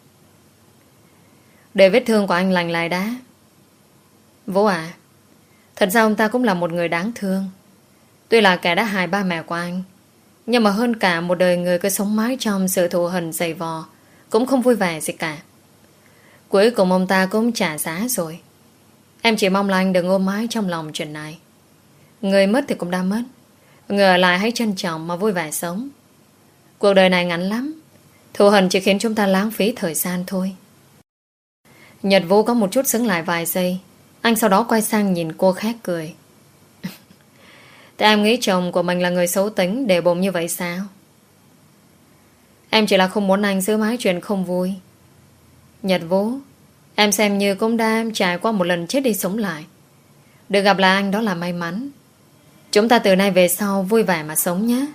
Để vết thương của anh lành lại đã. Vũ à, thật ra ông ta cũng là một người đáng thương. Tuy là kẻ đã hại ba mẹ của anh, nhưng mà hơn cả một đời người cứ sống mãi trong sự thù hằn dày vò, cũng không vui vẻ gì cả. Cuối cùng ông ta cũng trả giá rồi. Em chỉ mong là anh đừng ôm mãi trong lòng chuyện này. Người mất thì cũng đã mất, người ở lại hãy trân trọng mà vui vẻ sống. Cuộc đời này ngắn lắm, thù hằn chỉ khiến chúng ta lãng phí thời gian thôi. Nhật Vũ có một chút sững lại vài giây. Anh sau đó quay sang nhìn cô khét cười. Thế em nghĩ chồng của mình là người xấu tính để bụng như vậy sao? Em chỉ là không muốn anh giữ mãi chuyện không vui. Nhật Vũ, em xem như cũng đã trải qua một lần chết đi sống lại. Được gặp lại anh đó là may mắn. Chúng ta từ nay về sau vui vẻ mà sống nhé.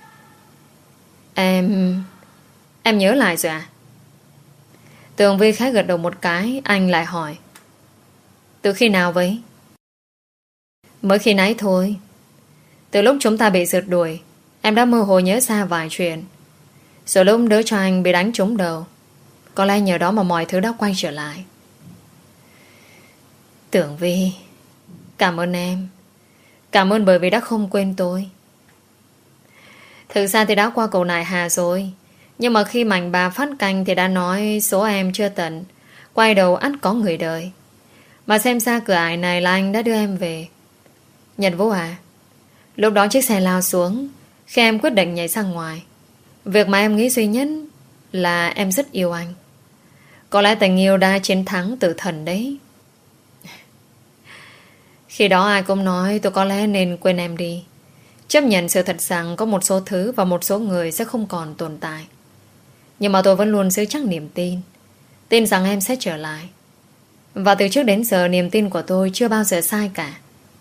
Em... Em nhớ lại rồi à? Tường Vi khẽ gật đầu một cái. Anh lại hỏi. Từ khi nào vậy? Mới khi nãy thôi. Từ lúc chúng ta bị rượt đuổi, em đã mơ hồ nhớ ra vài chuyện. Rồi lúc đứa cho anh bị đánh trúng đầu, có lẽ nhờ đó mà mọi thứ đã quay trở lại. Tưởng Vi, cảm ơn em. Cảm ơn bởi vì đã không quên tôi. Thực ra thì đã qua cầu nại hà rồi, nhưng mà khi mảnh bà phát canh thì đã nói số em chưa tận, quay đầu ắt có người đợi. Mà xem ra cửa ải này là anh đã đưa em về. Nhật Vũ à, lúc đó chiếc xe lao xuống khi em quyết định nhảy ra ngoài. Việc mà em nghĩ duy nhất là em rất yêu anh. Có lẽ tình yêu đã chiến thắng tử thần đấy. Khi đó ai cũng nói tôi có lẽ nên quên em đi, chấp nhận sự thật rằng có một số thứ và một số người sẽ không còn tồn tại. Nhưng mà tôi vẫn luôn giữ chắc niềm tin, tin rằng em sẽ trở lại. Và từ trước đến giờ niềm tin của tôi chưa bao giờ sai cả.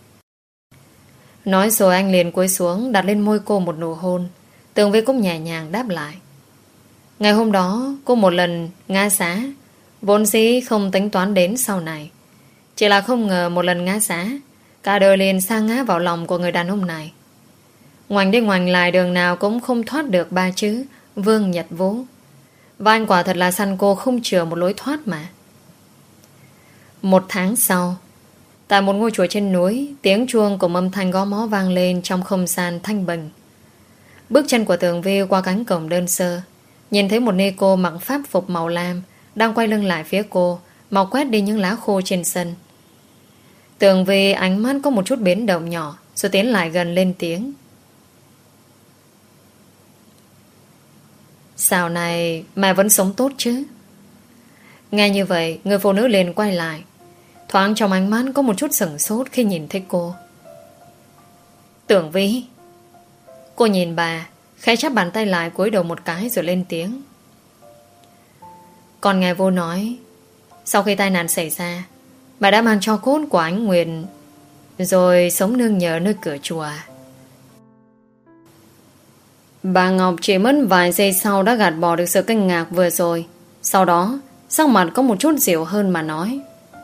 Nói rồi anh liền cúi xuống, đặt lên môi cô một nụ hôn. Tường Vi cũng nhẹ nhàng đáp lại. Ngày hôm đó cô một lần ngã xá, vốn dĩ không tính toán đến sau này. Chỉ là không ngờ một lần ngã xá, cả đời liền sa ngã vào lòng của người đàn ông này. Ngoảnh đi ngoảnh lại đường nào cũng không thoát được ba chữ Vương Nhật Vũ. Và anh quả thật là săn cô không chừa một lối thoát mà. Một tháng sau, tại một ngôi chùa trên núi, tiếng chuông cùng âm thanh gõ mõ vang lên trong không gian thanh bình. Bước chân của Tường Vi qua cánh cổng đơn sơ, nhìn thấy một ni cô mặc pháp phục màu lam đang quay lưng lại phía cô, mau quét đi những lá khô trên sân. Tường Vi ánh mắt có một chút biến động nhỏ, rồi tiến lại gần lên tiếng. Sao này mẹ vẫn sống tốt chứ? Nghe như vậy, người phụ nữ liền quay lại. Thoáng trong ánh mắt có một chút sửng sốt khi nhìn thấy cô. Tưởng Vi. Cô nhìn bà, khẽ chắp bàn tay lại cúi đầu một cái rồi lên tiếng. Còn nghe vô nói, sau khi tai nạn xảy ra, bà đã mang tro cốt của anh Nguyệt rồi sống nương nhờ nơi cửa chùa. Bà Ngọc chỉ mất vài giây sau đã gạt bỏ được sự kinh ngạc vừa rồi. Sau đó, sắc mặt có một chút dịu hơn mà nói.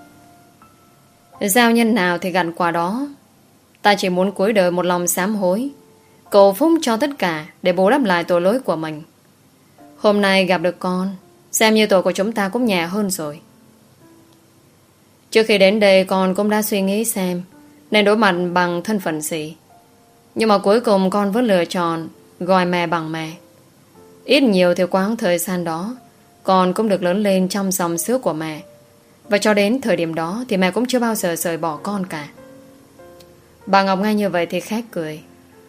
Giao nhân nào thì gặt quả đó. Ta chỉ muốn cuối đời một lòng sám hối, cầu phúc cho tất cả để bù đắp lại tội lỗi của mình. Hôm nay gặp được con, xem như tội của chúng ta cũng nhẹ hơn rồi. Trước khi đến đây con cũng đã suy nghĩ xem nên đối mặt bằng thân phận gì. Nhưng mà cuối cùng con vẫn lựa chọn gọi mẹ bằng mẹ. Ít nhiều thì quãng thời gian đó con cũng được lớn lên trong dòng xước của mẹ. Và cho đến thời điểm đó thì mẹ cũng chưa bao giờ rời bỏ con cả. Bà Ngọc nghe như vậy thì khét cười.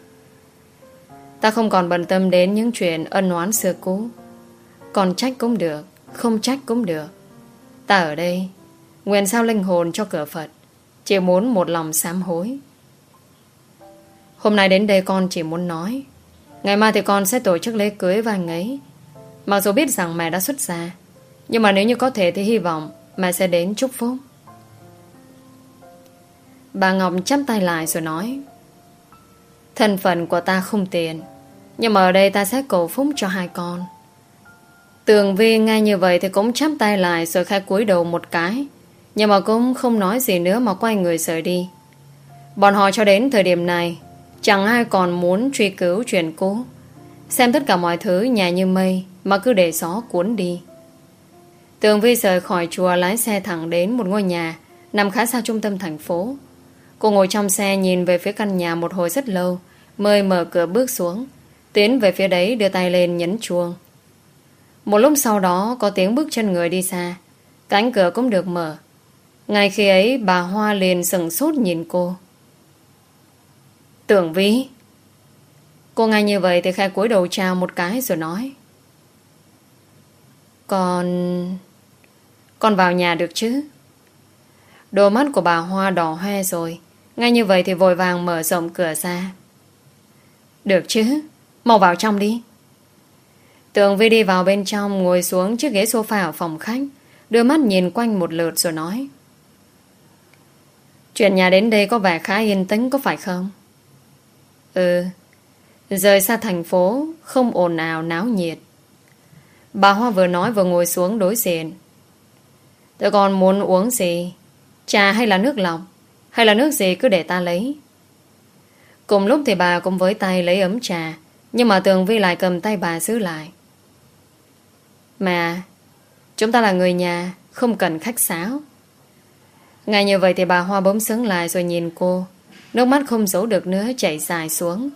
Ta không còn bận tâm đến những chuyện ân oán xưa cũ. Còn trách cũng được, không trách cũng được. Ta ở đây nguyện sao linh hồn cho cửa Phật, chỉ muốn một lòng sám hối. Hôm nay đến đây con chỉ muốn nói, ngày mai thì con sẽ tổ chức lễ cưới với anh ấy. Mặc dù biết rằng mẹ đã xuất gia, nhưng mà nếu như có thể thì hy vọng mẹ sẽ đến chúc phúc. Bà Ngọc chắp tay lại rồi nói, thân phận của ta không tiền, nhưng mà ở đây ta sẽ cầu phúc cho hai con. Tường Vi nghe như vậy thì cũng chắp tay lại rồi khai cúi đầu một cái, nhưng mà cũng không nói gì nữa mà quay người rời đi. Bọn họ cho đến thời điểm này chẳng ai còn muốn truy cứu chuyện cũ, xem tất cả mọi thứ nhẹ như mây mà cứ để gió cuốn đi. Tường Vi rời khỏi chùa, lái xe thẳng đến một ngôi nhà nằm khá xa trung tâm thành phố. Cô ngồi trong xe nhìn về phía căn nhà một hồi rất lâu mới mở cửa bước xuống, tiến về phía đấy đưa tay lên nhấn chuông. Một lúc sau đó có tiếng bước chân người đi xa, cánh cửa cũng được mở. Ngay khi ấy bà Hoa liền sững sốt nhìn cô. Tưởng Vi. Cô nghe như vậy thì khai cúi đầu chào một cái rồi nói, Con... Con vào nhà được chứ? Đôi mắt của bà Hoa đỏ hoe rồi. Ngay như vậy thì vội vàng mở rộng cửa ra. Được chứ, mau vào trong đi. Tường Vi đi vào bên trong, ngồi xuống chiếc ghế sofa ở phòng khách, đưa mắt nhìn quanh một lượt rồi nói, chuyện nhà đến đây có vẻ khá yên tĩnh có phải không? Ừ, rời xa thành phố, không ồn ào náo nhiệt. Bà Hoa vừa nói vừa ngồi xuống đối diện. Tụi con muốn uống gì? Trà hay là nước lọc? Hay là nước gì cứ để ta lấy. Cùng lúc thì bà cũng với tay lấy ấm trà, nhưng mà Tường Vi lại cầm tay bà giữ lại. Mà chúng ta là người nhà, không cần khách sáo. Ngay như vậy thì bà Hoa bỗng sững lại rồi nhìn cô, nước mắt không giấu được nữa chảy dài xuống.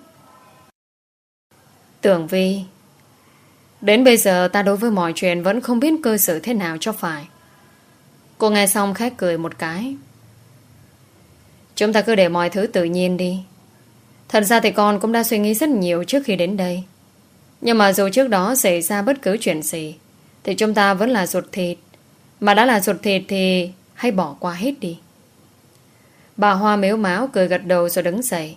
Tường Vi, đến bây giờ ta đối với mọi chuyện vẫn không biết cơ xử thế nào cho phải. Cô nghe xong khẽ cười một cái. Chúng ta cứ để mọi thứ tự nhiên đi. Thật ra thì con cũng đã suy nghĩ rất nhiều trước khi đến đây. Nhưng mà dù trước đó xảy ra bất cứ chuyện gì thì chúng ta vẫn là ruột thịt. Mà đã là ruột thịt thì hãy bỏ qua hết đi. Bà Hoa mếu máo cười gật đầu rồi đứng dậy.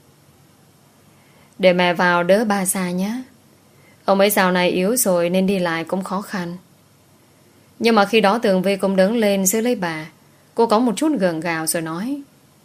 Để mẹ vào đỡ ba xa nhé. Ông ấy dạo này yếu rồi nên đi lại cũng khó khăn. Nhưng mà khi đó Tường Vi cũng đứng lên giữ lấy bà. Cô có một chút gượng gạo rồi nói,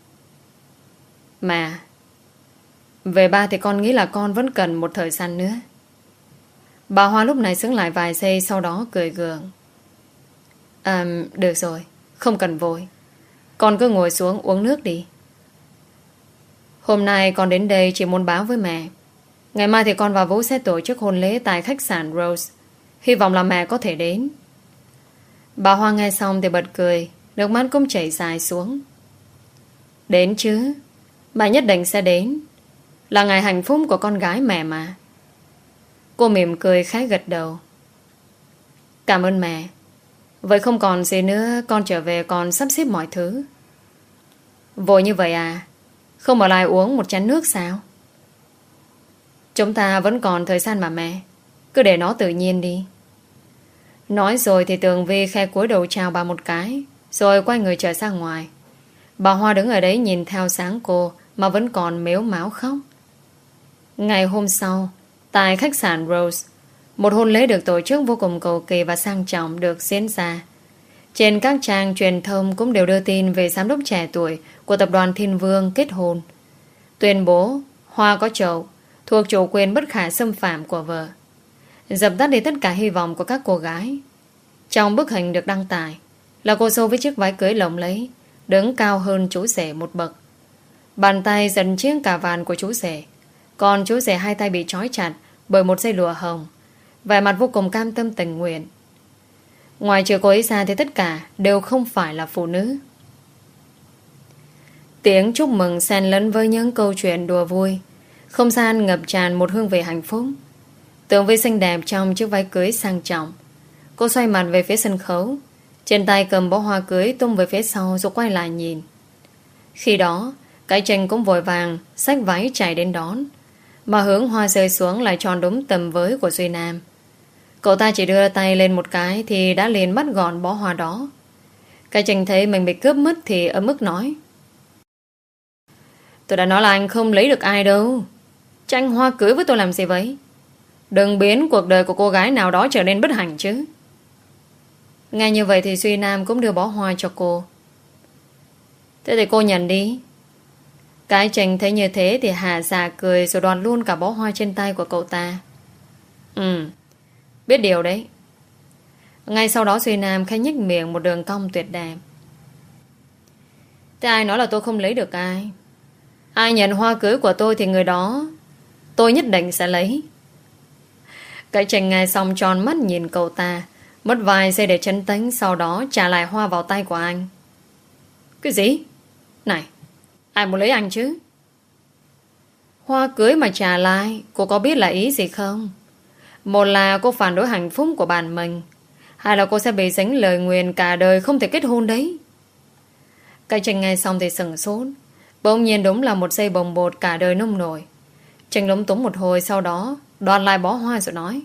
Mà về ba thì con nghĩ là con vẫn cần một thời gian nữa. Bà Hoa lúc này sững lại vài giây, sau đó cười gượng. À, được rồi, không cần vội. Con cứ ngồi xuống uống nước đi. Hôm nay con đến đây chỉ muốn báo với mẹ. Ngày mai thì con và Vũ sẽ tổ chức hôn lễ tại khách sạn Rose. Hy vọng là mẹ có thể đến. Bà Hoa nghe xong thì bật cười, nước mắt cũng chảy dài xuống. Đến chứ, bà nhất định sẽ đến. Là ngày hạnh phúc của con gái mẹ mà. Cô mỉm cười khẽ gật đầu. Cảm ơn mẹ. Vậy không còn gì nữa, con trở về con sắp xếp mọi thứ. Vội như vậy à? Không ở lại uống một chén nước sao? Chúng ta vẫn còn thời gian mà mẹ. Cứ để nó tự nhiên đi. Nói rồi thì Tường Vi khe cúi đầu chào bà một cái, rồi quay người trở ra ngoài. Bà Hoa đứng ở đấy nhìn theo sáng cô mà vẫn còn mếu máo khóc. Ngày hôm sau, tại khách sạn Rose, một hôn lễ được tổ chức vô cùng cầu kỳ và sang trọng được diễn ra. Trên các trang truyền thông cũng đều đưa tin về giám đốc trẻ tuổi của tập đoàn Thiên Vương kết hôn, tuyên bố hoa có chậu, thuộc chủ quyền bất khả xâm phạm của vợ, dập tắt đi tất cả hy vọng của các cô gái. Trong bức hình được đăng tải là cô dâu với chiếc váy cưới lộng lẫy, đứng cao hơn chú rể một bậc. Bàn tay giật chiếc cà vạt của chú rể, còn chú rể hai tay bị trói chặt bởi một dây lụa hồng, vẻ mặt vô cùng cam tâm tình nguyện. Ngoài trừ cô ấy ra thì tất cả đều không phải là phụ nữ. Tiếng chúc mừng xen lẫn với những câu chuyện đùa vui. Không gian ngập tràn một hương vị hạnh phúc. Tường Vi xinh đẹp trong chiếc váy cưới sang trọng. Cô xoay mặt về phía sân khấu, trên tay cầm bó hoa cưới tung về phía sau rồi quay lại nhìn. Khi đó Cái Tranh cũng vội vàng xách váy chạy đến đón, mà hướng hoa rơi xuống lại tròn đúng tầm với của Duy Nam. Cậu ta chỉ đưa tay lên một cái thì đã liền bắt gọn bó hoa đó. Cái Tranh thấy mình bị cướp mất thì ấm ức nói: Tôi đã nói là anh không lấy được ai đâu. Tranh hoa cưới với tôi làm gì vậy? Đừng biến cuộc đời của cô gái nào đó trở nên bất hạnh chứ. Nghe như vậy thì Duy Nam cũng đưa bó hoa cho cô. Thế thì cô nhận đi. Cái Tranh thấy như thế thì hà dạ cười rồi đoạt luôn cả bó hoa trên tay của cậu ta. Ừ, biết điều đấy. Ngay sau đó Duy Nam khẽ nhếch miệng một đường cong tuyệt đẹp. Thế ai nói là tôi không lấy được ai? Ai nhận hoa cưới của tôi thì người đó tôi nhất định sẽ lấy. Cái Tranh nghe xong tròn mắt nhìn cậu ta, mất vài giây để trấn tĩnh, sau đó trả lại hoa vào tay của anh. Cái gì? Này, ai muốn lấy anh chứ? Hoa cưới mà trả lại, cô có biết là ý gì không? Một là cô phản đối hạnh phúc của bạn mình, hai là cô sẽ bị dính lời nguyền cả đời không thể kết hôn đấy. Cái Tranh nghe xong thì sửng sốt. Bỗng nhiên đúng là một giây bồng bột cả đời nông nổi. Tranh lúng túng một hồi, sau đó đoạt lại bó hoa rồi nói: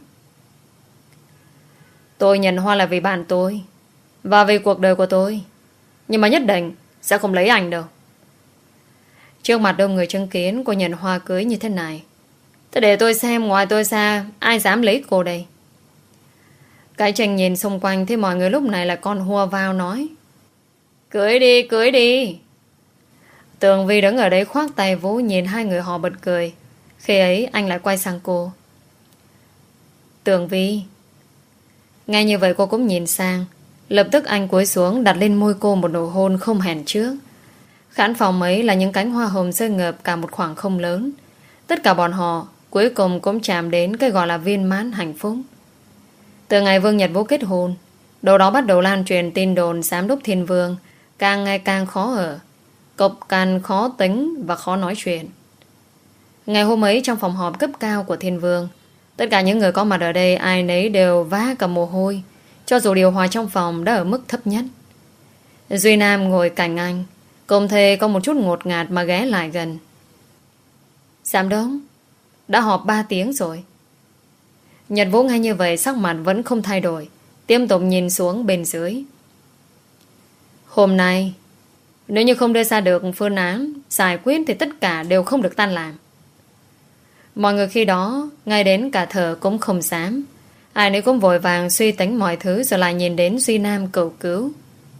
Tôi nhận hoa là vì bạn tôi và vì cuộc đời của tôi, nhưng mà nhất định sẽ không lấy anh đâu. Trước mặt đông người chứng kiến cô nhận hoa cưới như thế này, thế để tôi xem ngoài tôi ra ai dám lấy cô đây. Cái Tranh nhìn xung quanh thấy mọi người lúc này là con hùa vào nói: Cưới đi, cưới đi. Tường Vi đứng ở đấy khoác tay Vũ nhìn hai người họ bật cười. Khi ấy anh lại quay sang cô: Tường Vi. Ngay như vậy cô cũng nhìn sang. Lập tức anh cúi xuống đặt lên môi cô một nụ hôn không hẹn trước. Khán phòng ấy là những cánh hoa hồng rơi ngập cả một khoảng không lớn. Tất cả bọn họ cuối cùng cũng chạm đến cái gọi là viên mãn hạnh phúc. Từ ngày Vương Nhật Vũ kết hôn, đầu đó bắt đầu lan truyền tin đồn giám đốc Thiên Vương càng ngày càng khó ở, cộc cằn, khó tính và khó nói chuyện. Ngày hôm ấy trong phòng họp cấp cao của Thiên Vương, tất cả những người có mặt ở đây ai nấy đều vã cả mồ hôi, cho dù điều hòa trong phòng đã ở mức thấp nhất. Duy Nam ngồi cạnh anh, cùng thề có một chút ngột ngạt mà ghé lại gần. Giám đốc, đã họp ba tiếng rồi. Nhật Vũ ngay như vậy sắc mặt vẫn không thay đổi, tiếp tục nhìn xuống bên dưới. Hôm nay nếu như không đưa ra được phương án giải quyết thì tất cả đều không được tan làm. Mọi người khi đó ngay đến cả thở cũng không dám. Ai nấy cũng vội vàng suy tính mọi thứ, rồi lại nhìn đến Duy Nam cầu cứu.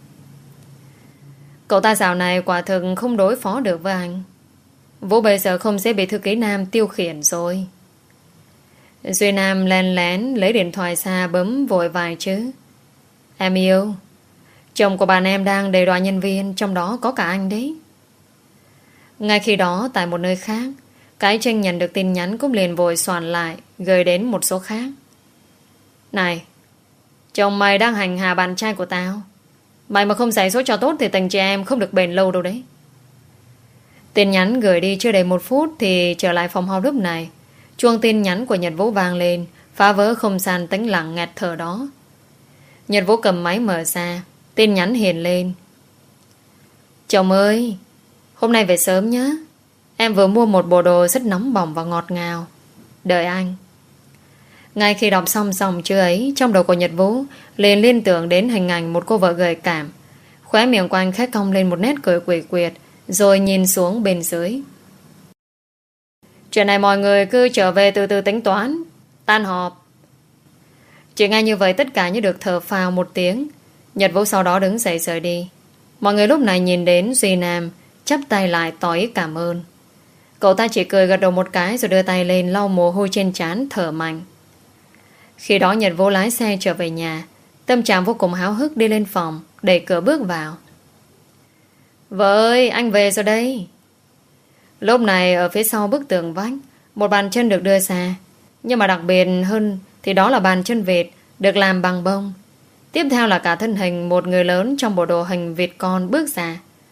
Cậu ta dạo này quả thực không đối phó được với anh. Vũ bây giờ không sẽ bị thư ký Nam tiêu khiển rồi. Duy Nam lén lén lấy điện thoại ra bấm vội vài chữ. Em yêu, chồng của bạn em đang đầy đọa nhân viên, trong đó có cả anh đấy. Ngay khi đó tại một nơi khác, Cái Tranh nhận được tin nhắn cũng liền vội soạn lại, gửi đến một số khác. Này, chồng mày đang hành hạ bạn trai của tao. Mày mà không giải số cho tốt thì tình chị em không được bền lâu đâu đấy. Tin nhắn gửi đi chưa đầy một phút thì trở lại phòng họp lúc này. Chuông tin nhắn của Nhật Vũ vang lên, phá vỡ không gian tĩnh lặng nghẹt thở đó. Nhật Vũ cầm máy mở ra. Tin nhắn hiển lên: Chồng ơi, hôm nay về sớm nhé. Em vừa mua một bộ đồ rất nóng bỏng và ngọt ngào, đợi anh. Ngay khi đọc xong dòng chữ ấy, trong đầu của Nhật Vũ liền liên tưởng đến hình ảnh một cô vợ gợi cảm. Khóe miệng của anh khẽ cong lên một nét cười quỷ quyệt, rồi nhìn xuống bên dưới. Chuyện này mọi người cứ trở về từ từ tính toán. Tan họp. Chỉ ngay như vậy tất cả như được thở phào một tiếng. Nhật Vũ sau đó đứng dậy rời đi. Mọi người lúc này nhìn đến Duy Nam, chắp tay lại tỏ ý cảm ơn. Cậu ta chỉ cười gật đầu một cái rồi đưa tay lên lau mồ hôi trên trán, thở mạnh. Khi đó Nhật Vũ lái xe trở về nhà, tâm trạng vô cùng háo hức đi lên phòng, đẩy cửa bước vào. Vợ ơi, anh về rồi đây. Lúc này ở phía sau bức tường vách, một bàn chân được đưa ra. Nhưng mà đặc biệt hơn thì đó là bàn chân vịt được làm bằng bông. Tiếp theo là cả thân hình một người lớn trong bộ đồ hình vịt con bước ra.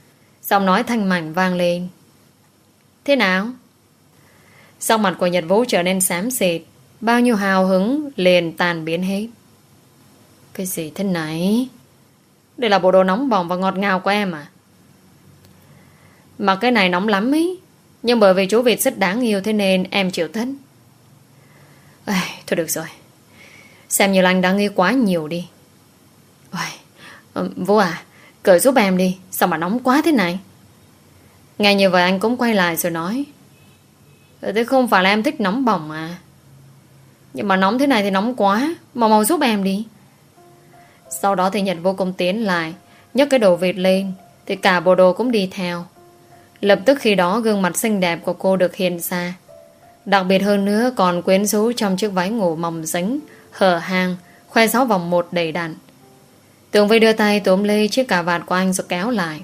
Giọng nói thanh mảnh vang lên. Thế nào? Sắc mặt của Nhật Vũ trở nên xám xịt. Bao nhiêu hào hứng liền tan biến hết. Cái gì thế này? Đây là bộ đồ nóng bỏng và ngọt ngào của em à? Mà cái này nóng lắm ý. Nhưng bởi vì chú vịt rất đáng yêu, thế nên em chịu tất. Ây, thôi được rồi. Xem như là anh đã nghĩ quá nhiều đi. Ôi, Vũ à, cởi giúp em đi. Sao mà nóng quá thế này? Nghe như vậy anh cũng quay lại rồi nói. Thế không phải là em thích nóng bỏng à? Nhưng mà nóng thế này thì nóng quá. Mau mau giúp em đi. Sau đó thì Nhật vô cùng tiến lại, nhấc cái đồ vịt lên. Thì cả bộ đồ cũng đi theo. Lập tức khi đó gương mặt xinh đẹp của cô được hiện ra. Đặc biệt hơn nữa còn quyến rũ trong chiếc váy ngủ mỏng dính, hở hang, khoe sáu vòng một đầy đặn. Tường Vi đưa tay túm lấy chiếc cà vạt của anh rồi kéo lại.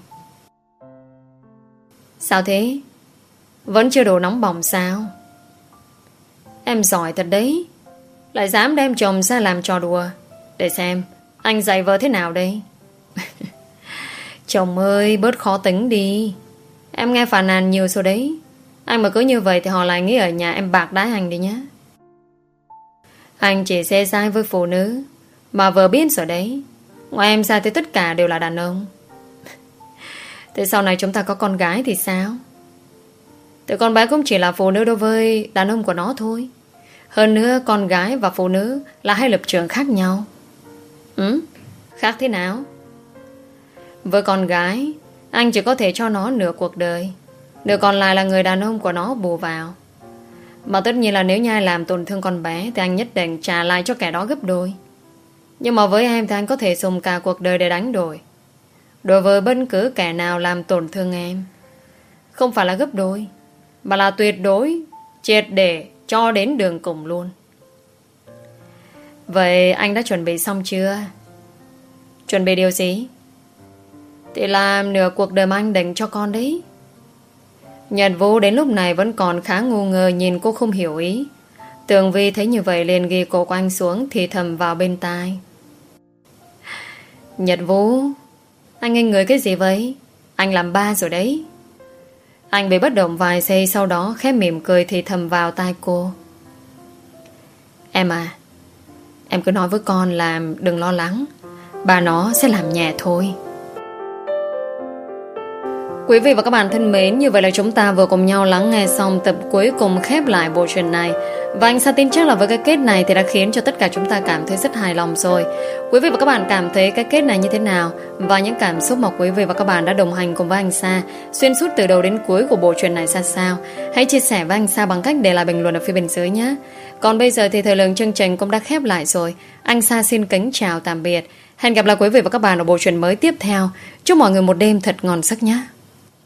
Sao thế? Vẫn chưa đủ nóng bỏng sao? Em giỏi thật đấy. Lại dám đem chồng ra làm trò đùa. Để xem anh dạy vợ thế nào đây. Chồng ơi, bớt khó tính đi. Em nghe phàn nàn nhiều rồi đấy. Anh mà cứ như vậy thì họ lại nghĩ ở nhà em bạc đái anh đi nhé. Anh chỉ xê sai với phụ nữ. Mà vợ biết rồi đấy. Ngoài em ra thì tất cả đều là đàn ông. Thế sau này chúng ta có con gái thì sao? Thì con bé cũng chỉ là phụ nữ đối với đàn ông của nó thôi. Hơn nữa con gái và phụ nữ là hai lập trường khác nhau. Ừ? Khác thế nào? Với con gái, anh chỉ có thể cho nó nửa cuộc đời. Nửa còn lại là người đàn ông của nó bù vào. Mà tất nhiên là nếu như ai làm tổn thương con bé thì anh nhất định trả lại cho kẻ đó gấp đôi. Nhưng mà với em thì anh có thể dùng cả cuộc đời để đánh đổi. Đối với bất cứ kẻ nào làm tổn thương em, không phải là gấp đôi, mà là tuyệt đối, triệt để cho đến đường cùng luôn. Vậy anh đã chuẩn bị xong chưa? Chuẩn bị điều gì? Thì làm nửa cuộc đời mà anh định cho con đấy. Nhật Vũ đến lúc này vẫn còn khá ngu ngơ nhìn cô không hiểu ý. Tường Vi thấy như vậy liền ghi cổ của anh xuống thì thầm vào bên tai. Nhật Vũ, anh ngây người cái gì vậy? Anh làm ba rồi đấy. Anh bị bất động vài giây, sau đó khẽ mỉm cười thì thầm vào tai cô. Em à, em cứ nói với con là đừng lo lắng, bà nó sẽ làm nhẹ thôi. Quý vị và các bạn thân mến, như vậy là chúng ta vừa cùng nhau lắng nghe xong tập cuối cùng khép lại bộ truyện này. Và anh Sa tin chắc là với cái kết này thì đã khiến cho tất cả chúng ta cảm thấy rất hài lòng rồi. Quý vị và các bạn cảm thấy cái kết này như thế nào? Và những cảm xúc mà quý vị và các bạn đã đồng hành cùng với anh Sa xuyên suốt từ đầu đến cuối của bộ truyện này ra sao? Hãy chia sẻ với anh Sa bằng cách để lại bình luận ở phía bên dưới nhé. Còn bây giờ thì thời lượng chương trình cũng đã khép lại rồi. Anh Sa xin kính chào tạm biệt. Hẹn gặp lại quý vị và các bạn ở bộ truyện mới tiếp theo. Chúc mọi người một đêm thật ngon giấc nhé.